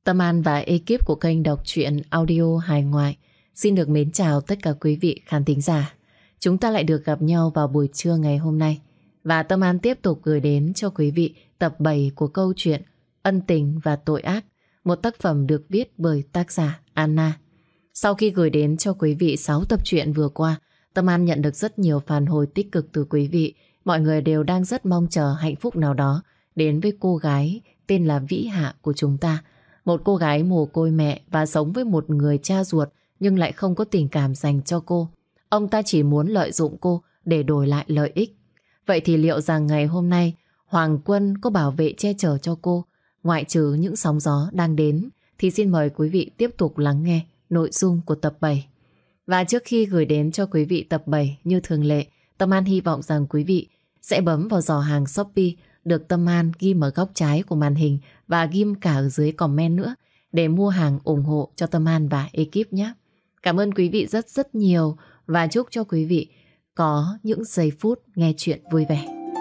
Tâm An và ekip của kênh đọc truyện audio hài ngoại xin được mến chào tất cả quý vị khán thính giả. Chúng ta lại được gặp nhau vào buổi trưa ngày hôm nay. Và Tâm An tiếp tục gửi đến cho quý vị tập 7 của câu chuyện Ân tình và tội ác, một tác phẩm được viết bởi tác giả Anna. Sau khi gửi đến cho quý vị 6 tập truyện vừa qua, Tâm An nhận được rất nhiều phản hồi tích cực từ quý vị. Mọi người đều đang rất mong chờ hạnh phúc nào đó đến với cô gái tên là Vĩ Hạ của chúng ta. Một cô gái mồ côi mẹ và sống với một người cha ruột nhưng lại không có tình cảm dành cho cô. Ông ta chỉ muốn lợi dụng cô để đổi lại lợi ích. Vậy thì liệu rằng ngày hôm nay Hoàng Quân có bảo vệ che chở cho cô, ngoại trừ những sóng gió đang đến, thì xin mời quý vị tiếp tục lắng nghe nội dung của tập 7. Và trước khi gửi đến cho quý vị tập 7 như thường lệ, Tâm An hy vọng rằng quý vị sẽ bấm vào giỏ hàng Shopee được Tâm An ghim ở góc trái của màn hình và ghim cả ở dưới comment nữa để mua hàng ủng hộ cho Tâm An và ekip nhé. Cảm ơn quý vị rất rất nhiều và chúc cho quý vị có những giây phút nghe chuyện vui vẻ.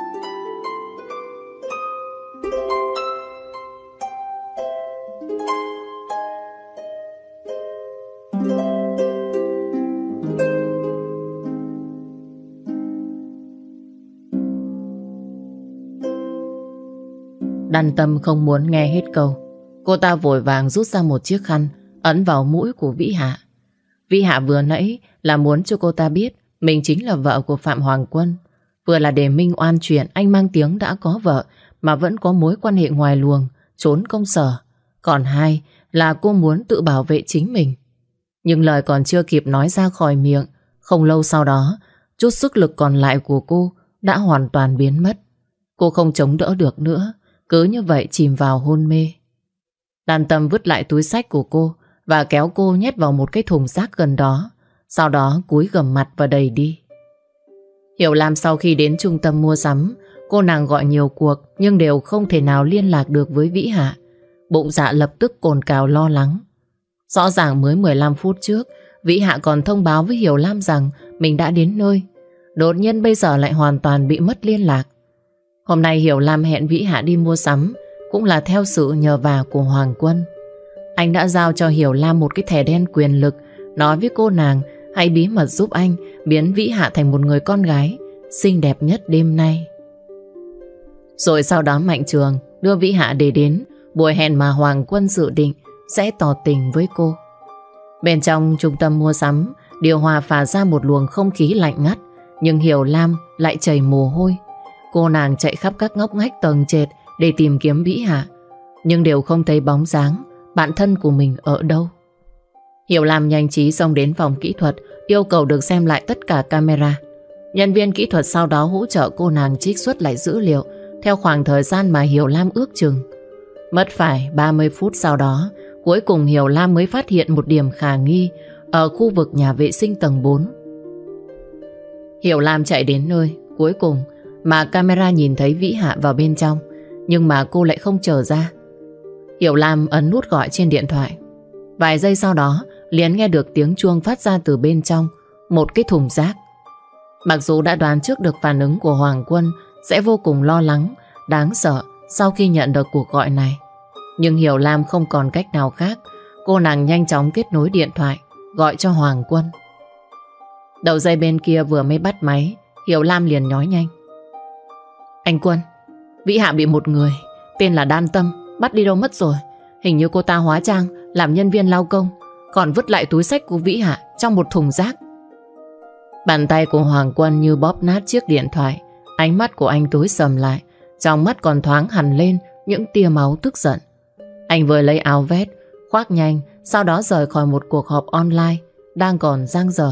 Đan Tâm không muốn nghe hết câu. Cô ta vội vàng rút ra một chiếc khăn ấn vào mũi của Vĩ Hạ. Vĩ Hạ vừa nãy là muốn cho cô ta biết mình chính là vợ của Phạm Hoàng Quân. Vừa là để minh oan chuyện anh mang tiếng đã có vợ mà vẫn có mối quan hệ ngoài luồng, trốn công sở. Còn hai là cô muốn tự bảo vệ chính mình. Nhưng lời còn chưa kịp nói ra khỏi miệng, không lâu sau đó, chút sức lực còn lại của cô đã hoàn toàn biến mất. Cô không chống đỡ được nữa, cứ như vậy chìm vào hôn mê. Đan Tâm vứt lại túi xách của cô và kéo cô nhét vào một cái thùng rác gần đó. Sau đó cúi gằm mặt và đẩy đi. Hiểu Lam sau khi đến trung tâm mua sắm, cô nàng gọi nhiều cuộc nhưng đều không thể nào liên lạc được với Vĩ Hạ. Bụng dạ lập tức cồn cào lo lắng. Rõ ràng mới 15 phút trước, Vĩ Hạ còn thông báo với Hiểu Lam rằng mình đã đến nơi. Đột nhiên bây giờ lại hoàn toàn bị mất liên lạc. Hôm nay Hiểu Lam hẹn Vĩ Hạ đi mua sắm cũng là theo sự nhờ vả của Hoàng Quân. Anh đã giao cho Hiểu Lam một cái thẻ đen quyền lực, nói với cô nàng hãy bí mật giúp anh biến Vĩ Hạ thành một người con gái xinh đẹp nhất đêm nay. Rồi sau đó Mạnh Trường đưa Vĩ Hạ để đến buổi hẹn mà Hoàng Quân dự định sẽ tỏ tình với cô. Bên trong trung tâm mua sắm, điều hòa phả ra một luồng không khí lạnh ngắt, nhưng Hiểu Lam lại chảy mồ hôi. Cô nàng chạy khắp các ngóc ngách tầng trệt để tìm kiếm Vĩ Hạ, nhưng đều không thấy bóng dáng bạn thân của mình ở đâu. Hiểu Lam nhanh trí xông đến phòng kỹ thuật, yêu cầu được xem lại tất cả camera. Nhân viên kỹ thuật sau đó hỗ trợ cô nàng trích xuất lại dữ liệu theo khoảng thời gian mà Hiểu Lam ước chừng. Mất phải 30 phút sau đó, cuối cùng Hiểu Lam mới phát hiện một điểm khả nghi ở khu vực nhà vệ sinh tầng 4. Hiểu Lam chạy đến nơi cuối cùng mà camera nhìn thấy Vĩ Hạ vào bên trong, nhưng mà cô lại không trở ra. Hiểu Lam ấn nút gọi trên điện thoại. Vài giây sau đó liền nghe được tiếng chuông phát ra từ bên trong một cái thùng rác. Mặc dù đã đoán trước được phản ứng của Hoàng Quân sẽ vô cùng lo lắng, đáng sợ sau khi nhận được cuộc gọi này, nhưng Hiểu Lam không còn cách nào khác. Cô nàng nhanh chóng kết nối điện thoại gọi cho Hoàng Quân. Đầu dây bên kia vừa mới bắt máy, Hiểu Lam liền nói nhanh: Anh Quân, Vĩ Hạ bị một người tên là Đan Tâm bắt đi đâu mất rồi. Hình như cô ta hóa trang làm nhân viên lao công, còn vứt lại túi xách của Vĩ Hạ trong một thùng rác. Bàn tay của Hoàng Quân như bóp nát chiếc điện thoại. Ánh mắt của anh tối sầm lại, trong mắt còn thoáng hằn lên những tia máu tức giận. Anh vừa lấy áo vest khoác nhanh, sau đó rời khỏi một cuộc họp online đang còn dang dở.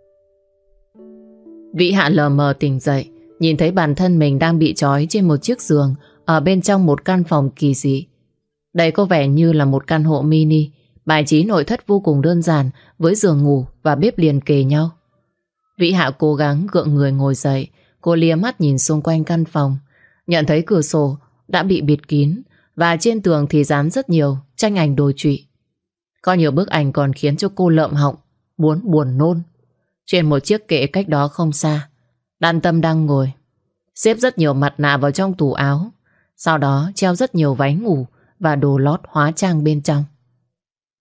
Vĩ Hạ lờ mờ tỉnh dậy, nhìn thấy bản thân mình đang bị trói trên một chiếc giường ở bên trong một căn phòng kỳ dị. Đây có vẻ như là một căn hộ mini, bài trí nội thất vô cùng đơn giản với giường ngủ và bếp liền kề nhau. Vĩ Hạ cố gắng gượng người ngồi dậy, cô lia mắt nhìn xung quanh căn phòng, nhận thấy cửa sổ đã bị bịt kín và trên tường thì dán rất nhiều tranh ảnh đồi trụy. Có nhiều bức ảnh còn khiến cho cô lợm họng, muốn buồn nôn. Trên một chiếc kệ cách đó không xa, Đan Tâm đang ngồi, xếp rất nhiều mặt nạ vào trong tủ áo, sau đó treo rất nhiều váy ngủ và đồ lót hóa trang bên trong.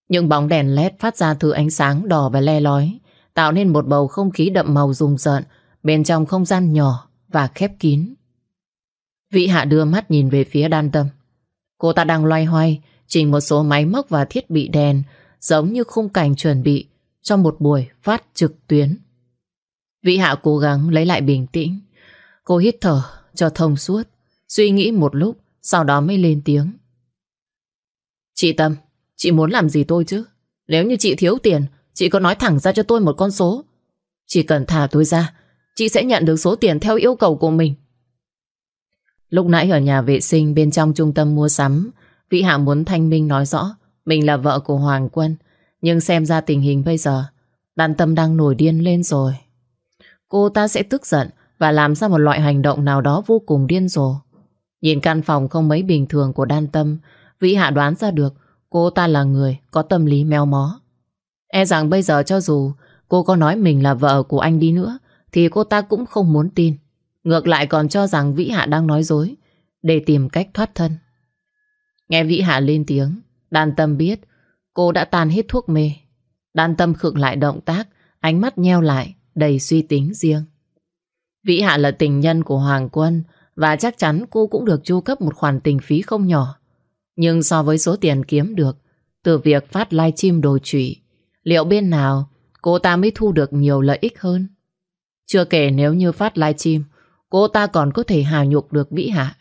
Những bóng đèn led phát ra thứ ánh sáng đỏ và le lói, tạo nên một bầu không khí đậm màu rùng rợn bên trong không gian nhỏ và khép kín. Vĩ Hạ đưa mắt nhìn về phía Đan Tâm. Cô ta đang loay hoay chỉnh một số máy móc và thiết bị đèn, giống như khung cảnh chuẩn bị cho một buổi phát trực tuyến. Vĩ Hạ cố gắng lấy lại bình tĩnh. Cô hít thở cho thông suốt, suy nghĩ một lúc, sau đó mới lên tiếng. Chị Tâm, chị muốn làm gì tôi chứ? Nếu như chị thiếu tiền, chị có nói thẳng ra cho tôi một con số. Chỉ cần thả tôi ra, chị sẽ nhận được số tiền theo yêu cầu của mình. Lúc nãy ở nhà vệ sinh bên trong trung tâm mua sắm, Vĩ Hạ muốn thanh minh nói rõ mình là vợ của Hoàng Quân. Nhưng xem ra tình hình bây giờ, Đan Tâm đang nổi điên lên rồi. Cô ta sẽ tức giận và làm ra một loại hành động nào đó vô cùng điên rồ. Nhìn căn phòng không mấy bình thường của Đan Tâm, Vĩ Hạ đoán ra được cô ta là người có tâm lý méo mó. E rằng bây giờ cho dù cô có nói mình là vợ của anh đi nữa thì cô ta cũng không muốn tin. Ngược lại còn cho rằng Vĩ Hạ đang nói dối để tìm cách thoát thân. Nghe Vĩ Hạ lên tiếng, Đan Tâm biết cô đã tan hết thuốc mê. Đan Tâm khựng lại động tác, ánh mắt nheo lại đầy suy tính riêng. Vĩ Hạ là tình nhân của Hoàng Quân và chắc chắn cô cũng được chu cấp một khoản tình phí không nhỏ. Nhưng so với số tiền kiếm được từ việc phát livestream đồi trụy, liệu bên nào cô ta mới thu được nhiều lợi ích hơn? Chưa kể nếu như phát livestream, cô ta còn có thể hài nhục được Vĩ Hạ.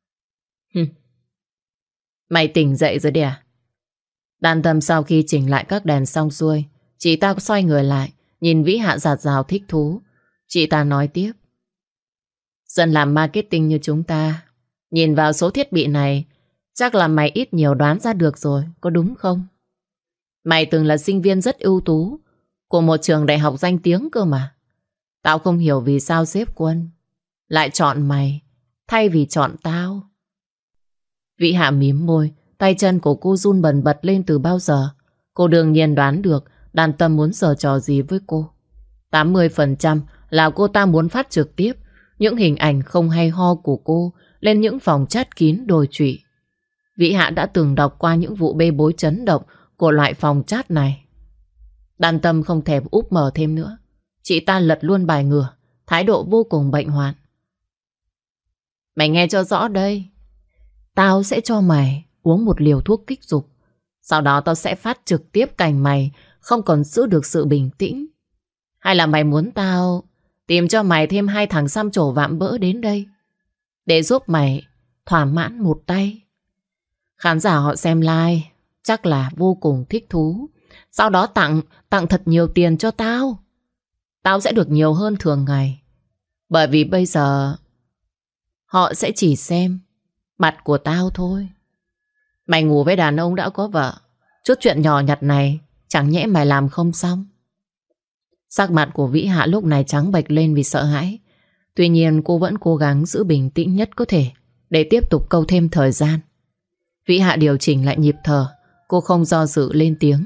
Mày tỉnh dậy rồi đấy à? Đan Tâm sau khi chỉnh lại các đèn xong xuôi, chị ta xoay người lại, nhìn Vĩ Hạ rạt rào thích thú. Chị ta nói tiếp. Dân làm marketing như chúng ta, nhìn vào số thiết bị này, chắc là mày ít nhiều đoán ra được rồi, có đúng không? Mày từng là sinh viên rất ưu tú của một trường đại học danh tiếng cơ mà. Tao không hiểu vì sao sếp Quân lại chọn mày thay vì chọn tao. Vĩ Hạ mím môi, tay chân của cô run bần bật lên từ bao giờ. Cô đương nhiên đoán được Đan Tâm muốn giở trò gì với cô. 80% là cô ta muốn phát trực tiếp những hình ảnh không hay ho của cô lên những phòng chat kín đồi trụy. Vĩ Hạ đã từng đọc qua những vụ bê bối chấn động của loại phòng chat này. Đan Tâm không thèm úp mở thêm nữa. Chị ta lật luôn bài ngửa, thái độ vô cùng bệnh hoạn. Mày nghe cho rõ đây. Tao sẽ cho mày uống một liều thuốc kích dục. Sau đó tao sẽ phát trực tiếp cảnh mày không còn giữ được sự bình tĩnh. Hay là mày muốn tao tìm cho mày thêm 2 thằng xăm trổ vạm vỡ đến đây để giúp mày thỏa mãn một tay? Khán giả họ xem live chắc là vô cùng thích thú. Sau đó tặng thật nhiều tiền cho tao. Tao sẽ được nhiều hơn thường ngày. Bởi vì bây giờ họ sẽ chỉ xem mặt của tao thôi. Mày ngủ với đàn ông đã có vợ, chút chuyện nhỏ nhặt này chẳng nhẽ mày làm không xong? Sắc mặt của Vĩ Hạ lúc này trắng bệch lên vì sợ hãi. Tuy nhiên cô vẫn cố gắng giữ bình tĩnh nhất có thể để tiếp tục câu thêm thời gian. Vĩ Hạ điều chỉnh lại nhịp thở. Cô không do dự lên tiếng.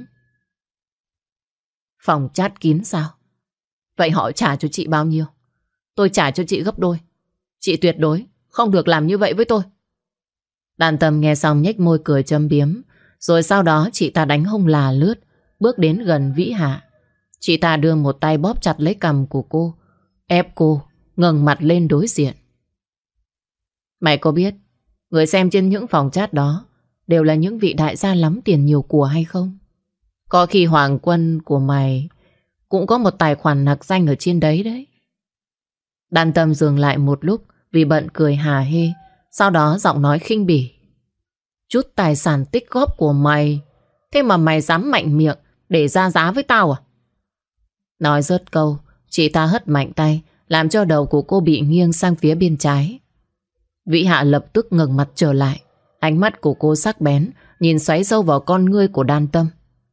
Phòng chat kín sao? Vậy họ trả cho chị bao nhiêu? Tôi trả cho chị gấp đôi. Chị tuyệt đối không được làm như vậy với tôi. Đan Tâm nghe xong nhếch môi cười châm biếm. Rồi sau đó chị ta đánh hông là lướt, bước đến gần Vĩ Hạ. Chị ta đưa một tay bóp chặt lấy cằm của cô, ép cô ngẩng mặt lên đối diện. Mày có biết người xem trên những phòng chat đó đều là những vị đại gia lắm tiền nhiều của hay không? Có khi Hoàng Quân của mày cũng có một tài khoản nặc danh ở trên đấy đấy. Đan Tâm dừng lại một lúc vì bận cười hà hê. Sau đó giọng nói khinh bỉ. Chút tài sản tích góp của mày, thế mà mày dám mạnh miệng để ra giá với tao à? Nói dứt câu, chị ta hất mạnh tay, làm cho đầu của cô bị nghiêng sang phía bên trái. Vĩ Hạ lập tức ngẩng mặt trở lại. Ánh mắt của cô sắc bén, nhìn xoáy sâu vào con ngươi của Đan Tâm.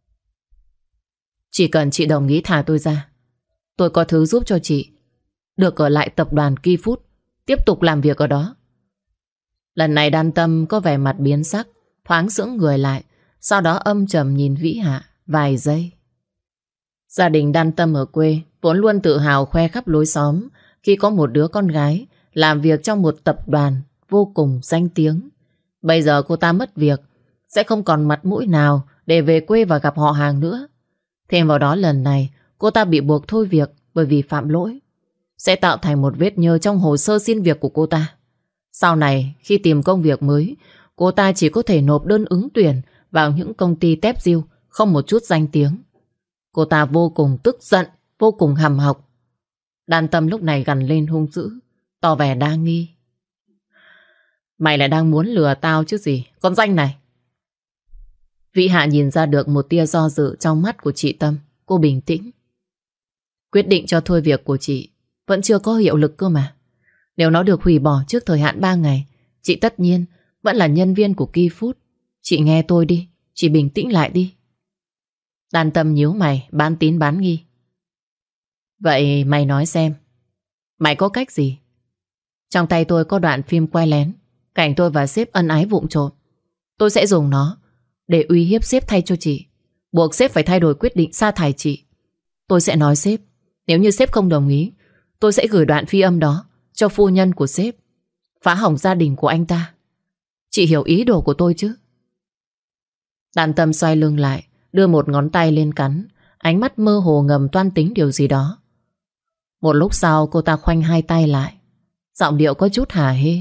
Chỉ cần chị đồng ý thả tôi ra, tôi có thứ giúp cho chị được ở lại tập đoàn Ki Food, tiếp tục làm việc ở đó. Lần này Đan Tâm có vẻ mặt biến sắc, thoáng sững người lại, sau đó âm trầm nhìn Vĩ Hạ vài giây. Gia đình Đan Tâm ở quê vốn luôn tự hào khoe khắp lối xóm khi có một đứa con gái làm việc trong một tập đoàn vô cùng danh tiếng. Bây giờ cô ta mất việc, sẽ không còn mặt mũi nào để về quê và gặp họ hàng nữa. Thêm vào đó lần này cô ta bị buộc thôi việc bởi vì phạm lỗi, sẽ tạo thành một vết nhơ trong hồ sơ xin việc của cô ta. Sau này khi tìm công việc mới, cô ta chỉ có thể nộp đơn ứng tuyển vào những công ty tép diêu không một chút danh tiếng. Cô ta vô cùng tức giận, vô cùng hầm hộc. Đan Tâm lúc này gằn lên hung dữ, tỏ vẻ đa nghi. Mày lại đang muốn lừa tao chứ gì, con danh này. Vĩ Hạ nhìn ra được một tia do dự trong mắt của chị Tâm. Cô bình tĩnh. Quyết định cho thôi việc của chị vẫn chưa có hiệu lực cơ mà. Nếu nó được hủy bỏ trước thời hạn 3 ngày, chị tất nhiên vẫn là nhân viên của Ki Food. Chị nghe tôi đi, chị bình tĩnh lại đi. Đan Tâm nhíu mày, bán tín bán nghi. Vậy mày nói xem, mày có cách gì? Trong tay tôi có đoạn phim quay lén cảnh tôi và sếp ân ái vụng trộm. Tôi sẽ dùng nó để uy hiếp sếp thay cho chị, buộc sếp phải thay đổi quyết định sa thải chị. Tôi sẽ nói sếp, nếu như sếp không đồng ý, tôi sẽ gửi đoạn phi âm đó cho phu nhân của sếp, phá hỏng gia đình của anh ta. Chị hiểu ý đồ của tôi chứ? Đan Tâm xoay lưng lại, đưa một ngón tay lên cắn, ánh mắt mơ hồ ngầm toan tính điều gì đó. Một lúc sau cô ta khoanh hai tay lại, giọng điệu có chút hả hê.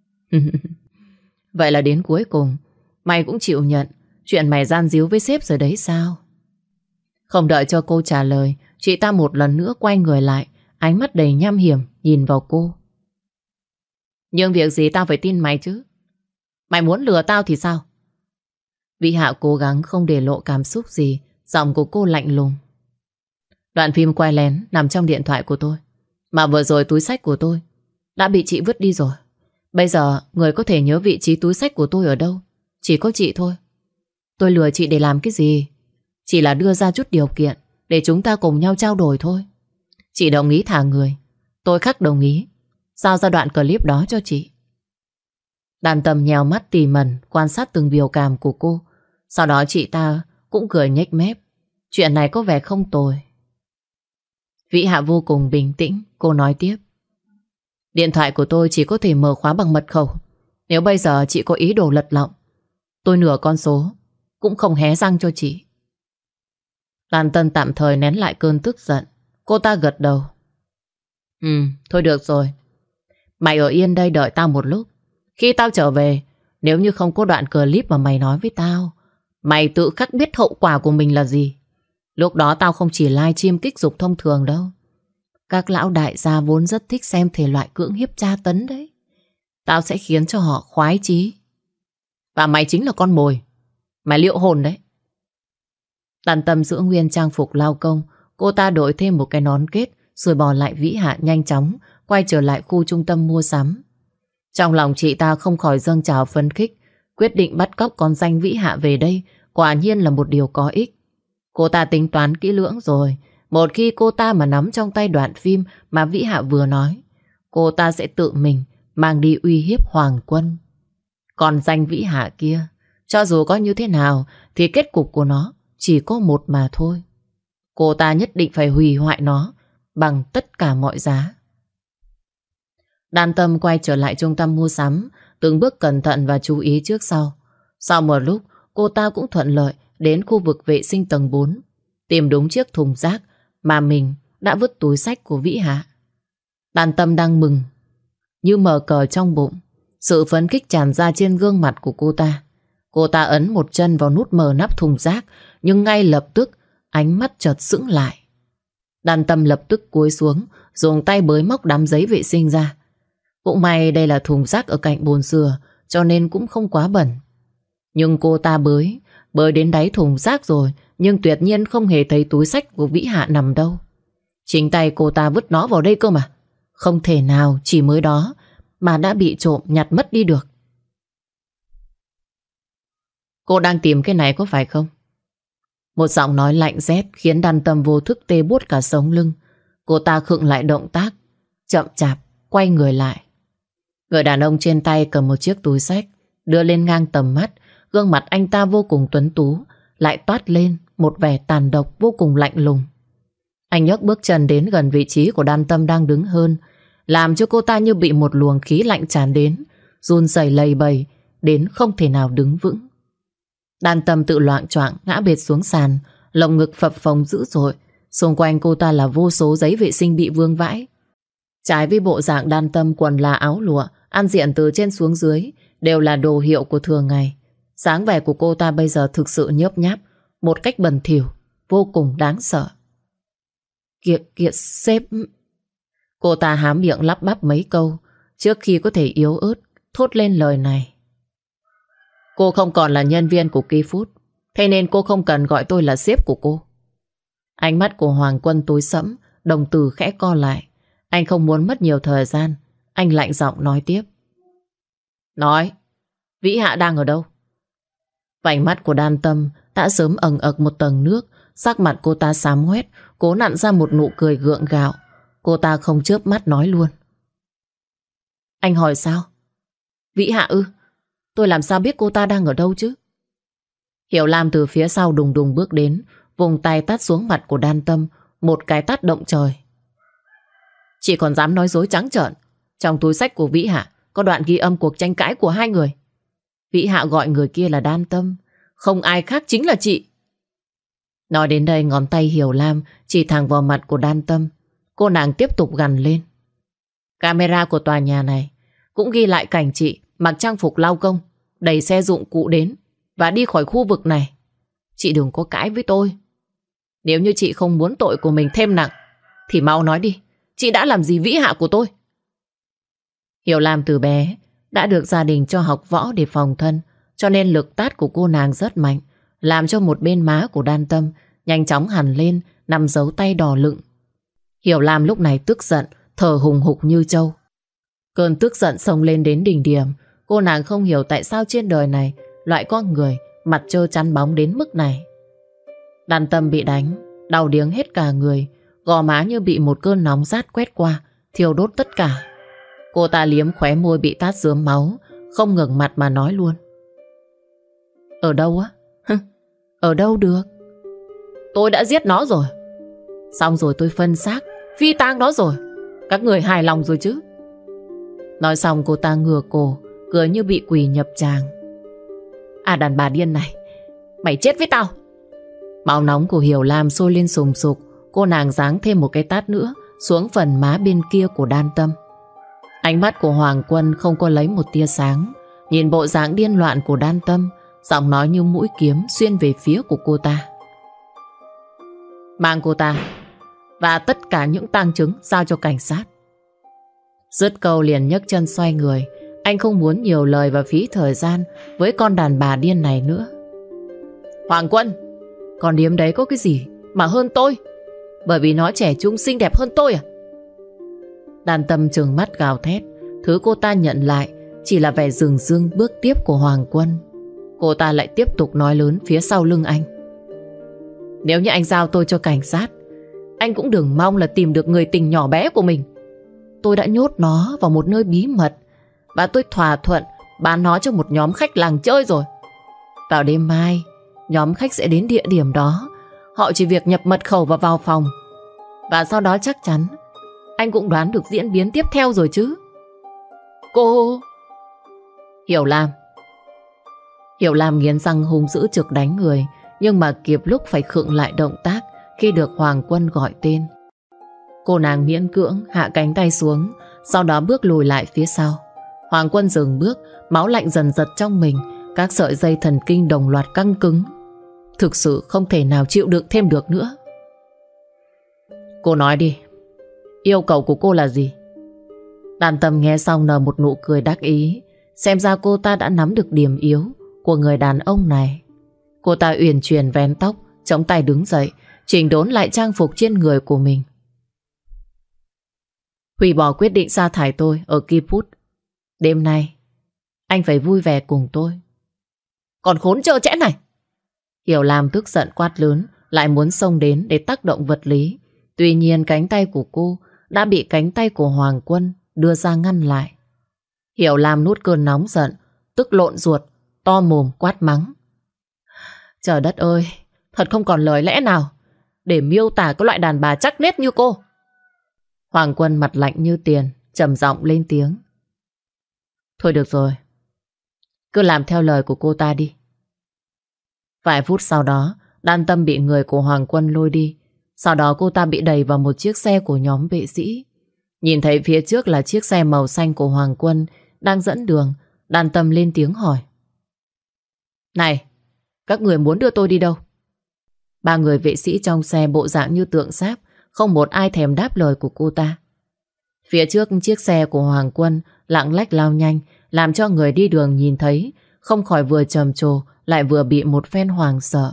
Vậy là đến cuối cùng mày cũng chịu nhận chuyện mày gian díu với sếp rồi đấy sao? Không đợi cho cô trả lời, chị ta một lần nữa quay người lại, ánh mắt đầy nham hiểm nhìn vào cô. Nhưng việc gì tao phải tin mày chứ? Mày muốn lừa tao thì sao? Vĩ Hạ cố gắng không để lộ cảm xúc gì, giọng của cô lạnh lùng. Đoạn phim quay lén nằm trong điện thoại của tôi, mà vừa rồi túi xách của tôi đã bị chị vứt đi rồi. Bây giờ người có thể nhớ vị trí túi xách của tôi ở đâu chỉ có chị thôi. Tôi lừa chị để làm cái gì? Chỉ là đưa ra chút điều kiện để chúng ta cùng nhau trao đổi thôi. Chị đồng ý thả người, tôi khắc đồng ý giao ra đoạn clip đó cho chị. Đan Tâm nhèo mắt tỉ mẩn quan sát từng biểu cảm của cô. Sau đó chị ta cũng cười nhếch mép. Chuyện này có vẻ không tồi. Vĩ Hạ vô cùng bình tĩnh. Cô nói tiếp. Điện thoại của tôi chỉ có thể mở khóa bằng mật khẩu. Nếu bây giờ chị có ý đồ lật lọng, tôi nửa con số cũng không hé răng cho chị. Lan Tân tạm thời nén lại cơn tức giận. Cô ta gật đầu. Thôi được rồi. Mày ở yên đây đợi tao một lúc. Khi tao trở về, nếu như không có đoạn clip mà mày nói với tao, mày tự khắc biết hậu quả của mình là gì. Lúc đó tao không chỉ livestream kích dục thông thường đâu. Các lão đại gia vốn rất thích xem thể loại cưỡng hiếp tra tấn đấy. Tao sẽ khiến cho họ khoái chí. Và mày chính là con mồi. Mày liệu hồn đấy. Đan Tâm giữ nguyên trang phục lao công. Cô ta đội thêm một cái nón kết, rồi bỏ lại Vĩ Hạ nhanh chóng quay trở lại khu trung tâm mua sắm. Trong lòng chị ta không khỏi dâng trào phấn khích. Quyết định bắt cóc con danh Vĩ Hạ về đây quả nhiên là một điều có ích. Cô ta tính toán kỹ lưỡng rồi. Một khi cô ta mà nắm trong tay đoạn phim mà Vĩ Hạ vừa nói, cô ta sẽ tự mình mang đi uy hiếp Hoàng Quân. Còn danh Vĩ Hạ kia, cho dù có như thế nào thì kết cục của nó chỉ có một mà thôi. Cô ta nhất định phải hủy hoại nó bằng tất cả mọi giá. Đan Tâm quay trở lại trung tâm mua sắm, từng bước cẩn thận và chú ý trước sau. Sau một lúc, cô ta cũng thuận lợi đến khu vực vệ sinh tầng 4, tìm đúng chiếc thùng rác mà mình đã vứt túi xách của Vĩ Hạ. Đan Tâm đang mừng như mở cờ trong bụng. Sự phấn khích tràn ra trên gương mặt của cô ta. Cô ta ấn một chân vào nút mở nắp thùng rác, nhưng ngay lập tức ánh mắt chợt sững lại. Đan Tâm lập tức cúi xuống, dùng tay bới móc đám giấy vệ sinh ra. Cũng may đây là thùng rác ở cạnh bồn dừa, cho nên cũng không quá bẩn. Nhưng cô ta bới đến đáy thùng rác rồi, nhưng tuyệt nhiên không hề thấy túi xách của Vĩ Hạ nằm đâu. Chính tay cô ta vứt nó vào đây cơ mà. Không thể nào chỉ mới đó mà đã bị trộm nhặt mất đi được. Cô đang tìm cái này có phải không? Một giọng nói lạnh rét khiến Đan Tâm vô thức tê buốt cả sống lưng. Cô ta khựng lại động tác, chậm chạp quay người lại. Người đàn ông trên tay cầm một chiếc túi xách, đưa lên ngang tầm mắt. Gương mặt anh ta vô cùng tuấn tú, lại toát lên một vẻ tàn độc vô cùng lạnh lùng. Anh nhấc bước chân đến gần vị trí của Đan Tâm đang đứng hơn, làm cho cô ta như bị một luồng khí lạnh tràn đến, run rẩy lầy bầy đến không thể nào đứng vững. Đan Tâm tự loạng choạng ngã bệt xuống sàn, lồng ngực phập phồng dữ dội. Xung quanh cô ta là vô số giấy vệ sinh bị vương vãi. Trái với bộ dạng Đan Tâm, quần là áo lụa, ăn diện từ trên xuống dưới đều là đồ hiệu của thường ngày. Dáng vẻ của cô ta bây giờ thực sự nhớp nháp, một cách bẩn thỉu, vô cùng đáng sợ. Kìa sếp. Cô ta há miệng lắp bắp mấy câu trước khi có thể yếu ớt thốt lên lời này. Cô không còn là nhân viên của Key Food, thế nên cô không cần gọi tôi là sếp của cô. Ánh mắt của Hoàng Quân tối sẫm, đồng tử khẽ co lại. Anh không muốn mất nhiều thời gian. Anh lạnh giọng nói tiếp. Nói, Vĩ Hạ đang ở đâu? Vành mắt của Đan Tâm đã sớm ẩn ực một tầng nước. Sắc mặt cô ta xám hoét, cố nặn ra một nụ cười gượng gạo. Cô ta không chớp mắt nói luôn. Anh hỏi sao? Vĩ Hạ ư? Tôi làm sao biết cô ta đang ở đâu chứ? Hiểu Lam từ phía sau đùng đùng bước đến, vùng tay tát xuống mặt của Đan Tâm, một cái tát động trời. Chị còn dám nói dối trắng trợn. Trong túi xách của Vĩ Hạ có đoạn ghi âm cuộc tranh cãi của hai người. Vĩ Hạ gọi người kia là Đan Tâm, không ai khác chính là chị. Nói đến đây, ngón tay Hiểu Lam chỉ thẳng vào mặt của Đan Tâm. Cô nàng tiếp tục gằn lên. Camera của tòa nhà này cũng ghi lại cảnh chị mặc trang phục lao công, đẩy xe dụng cụ đến và đi khỏi khu vực này. Chị đừng có cãi với tôi. Nếu như chị không muốn tội của mình thêm nặng thì mau nói đi, chị đã làm gì Vĩ Hạ của tôi? Hiểu Lam từ bé đã được gia đình cho học võ để phòng thân, cho nên lực tát của cô nàng rất mạnh, làm cho một bên má của Đan Tâm nhanh chóng hằn lên, nằm dấu tay đỏ lựng. Hiểu Lam lúc này tức giận, thở hùng hục như trâu. Cơn tức giận xông lên đến đỉnh điểm. Cô nàng không hiểu tại sao trên đời này loại con người mặt trơ chắn bóng đến mức này. Đan Tâm bị đánh, đau điếng hết cả người, gò má như bị một cơn nóng rát quét qua, thiêu đốt tất cả. Cô ta liếm khóe môi bị tát rớm máu, không ngẩng mặt mà nói luôn. Ở đâu á? Ở đâu được? Tôi đã giết nó rồi. Xong rồi tôi phân xác, phi tang nó rồi. Các người hài lòng rồi chứ? Nói xong cô ta ngửa cổ, cười như bị quỷ nhập tràng. À đàn bà điên này, mày chết với tao. Máu nóng của Hiểu Lam sôi lên sùng sục. Cô nàng giáng thêm một cái tát nữa xuống phần má bên kia của Đan Tâm. Ánh mắt của Hoàng Quân không có lấy một tia sáng. Nhìn bộ dáng điên loạn của Đan Tâm, giọng nói như mũi kiếm xuyên về phía của cô ta. Mang cô ta và tất cả những tang chứng giao cho cảnh sát. Dứt câu liền nhấc chân xoay người. Anh không muốn nhiều lời và phí thời gian với con đàn bà điên này nữa. Hoàng Quân, con điếm đấy có cái gì mà hơn tôi? Bởi vì nó trẻ trung xinh đẹp hơn tôi à? Đan Tâm trừng mắt gào thét. Thứ cô ta nhận lại chỉ là vẻ dừng dưng bước tiếp của Hoàng Quân. Cô ta lại tiếp tục nói lớn phía sau lưng anh. Nếu như anh giao tôi cho cảnh sát, anh cũng đừng mong là tìm được người tình nhỏ bé của mình. Tôi đã nhốt nó vào một nơi bí mật và tôi thỏa thuận bán nó cho một nhóm khách làng chơi rồi. Vào đêm mai, nhóm khách sẽ đến địa điểm đó. Họ chỉ việc nhập mật khẩu và vào phòng. Và sau đó chắc chắn anh cũng đoán được diễn biến tiếp theo rồi chứ. Cô... Hiểu Lam. Hiểu Lam nghiến răng hung dữ trực đánh người, nhưng mà kịp lúc phải khựng lại động tác khi được Hoàng Quân gọi tên. Cô nàng miễn cưỡng hạ cánh tay xuống, sau đó bước lùi lại phía sau. Hoàng Quân dừng bước, máu lạnh dần dật trong mình, các sợi dây thần kinh đồng loạt căng cứng. Thực sự không thể nào chịu đựng thêm được nữa. Cô nói đi, yêu cầu của cô là gì? Đan Tâm nghe xong nở một nụ cười đắc ý. Xem ra cô ta đã nắm được điểm yếu của người đàn ông này. Cô ta uyển chuyển vén tóc, chống tay đứng dậy, chỉnh đốn lại trang phục trên người của mình. Hủy bỏ quyết định sa thải tôi ở Key Food. Đêm nay anh phải vui vẻ cùng tôi. Còn khốn trơ trẽn này! Hiểu Lam tức giận quát lớn, lại muốn xông đến để tác động vật lý. Tuy nhiên cánh tay của cô đã bị cánh tay của Hoàng Quân đưa ra ngăn lại. Hiểu Lam nuốt cơn nóng giận, tức lộn ruột, to mồm quát mắng. Trời đất ơi, thật không còn lời lẽ nào để miêu tả cái loại đàn bà chắc nết như cô. Hoàng Quân mặt lạnh như tiền, trầm giọng lên tiếng. Thôi được rồi, cứ làm theo lời của cô ta đi. Vài phút sau đó, Đan Tâm bị người của Hoàng Quân lôi đi. Sau đó cô ta bị đẩy vào một chiếc xe của nhóm vệ sĩ. Nhìn thấy phía trước là chiếc xe màu xanh của Hoàng Quân đang dẫn đường, Đan Tâm lên tiếng hỏi. Này, các người muốn đưa tôi đi đâu? Ba người vệ sĩ trong xe bộ dạng như tượng sáp, không một ai thèm đáp lời của cô ta. Phía trước chiếc xe của Hoàng Quân lạng lách lao nhanh, làm cho người đi đường nhìn thấy, không khỏi vừa trầm trồ lại vừa bị một phen hoảng sợ.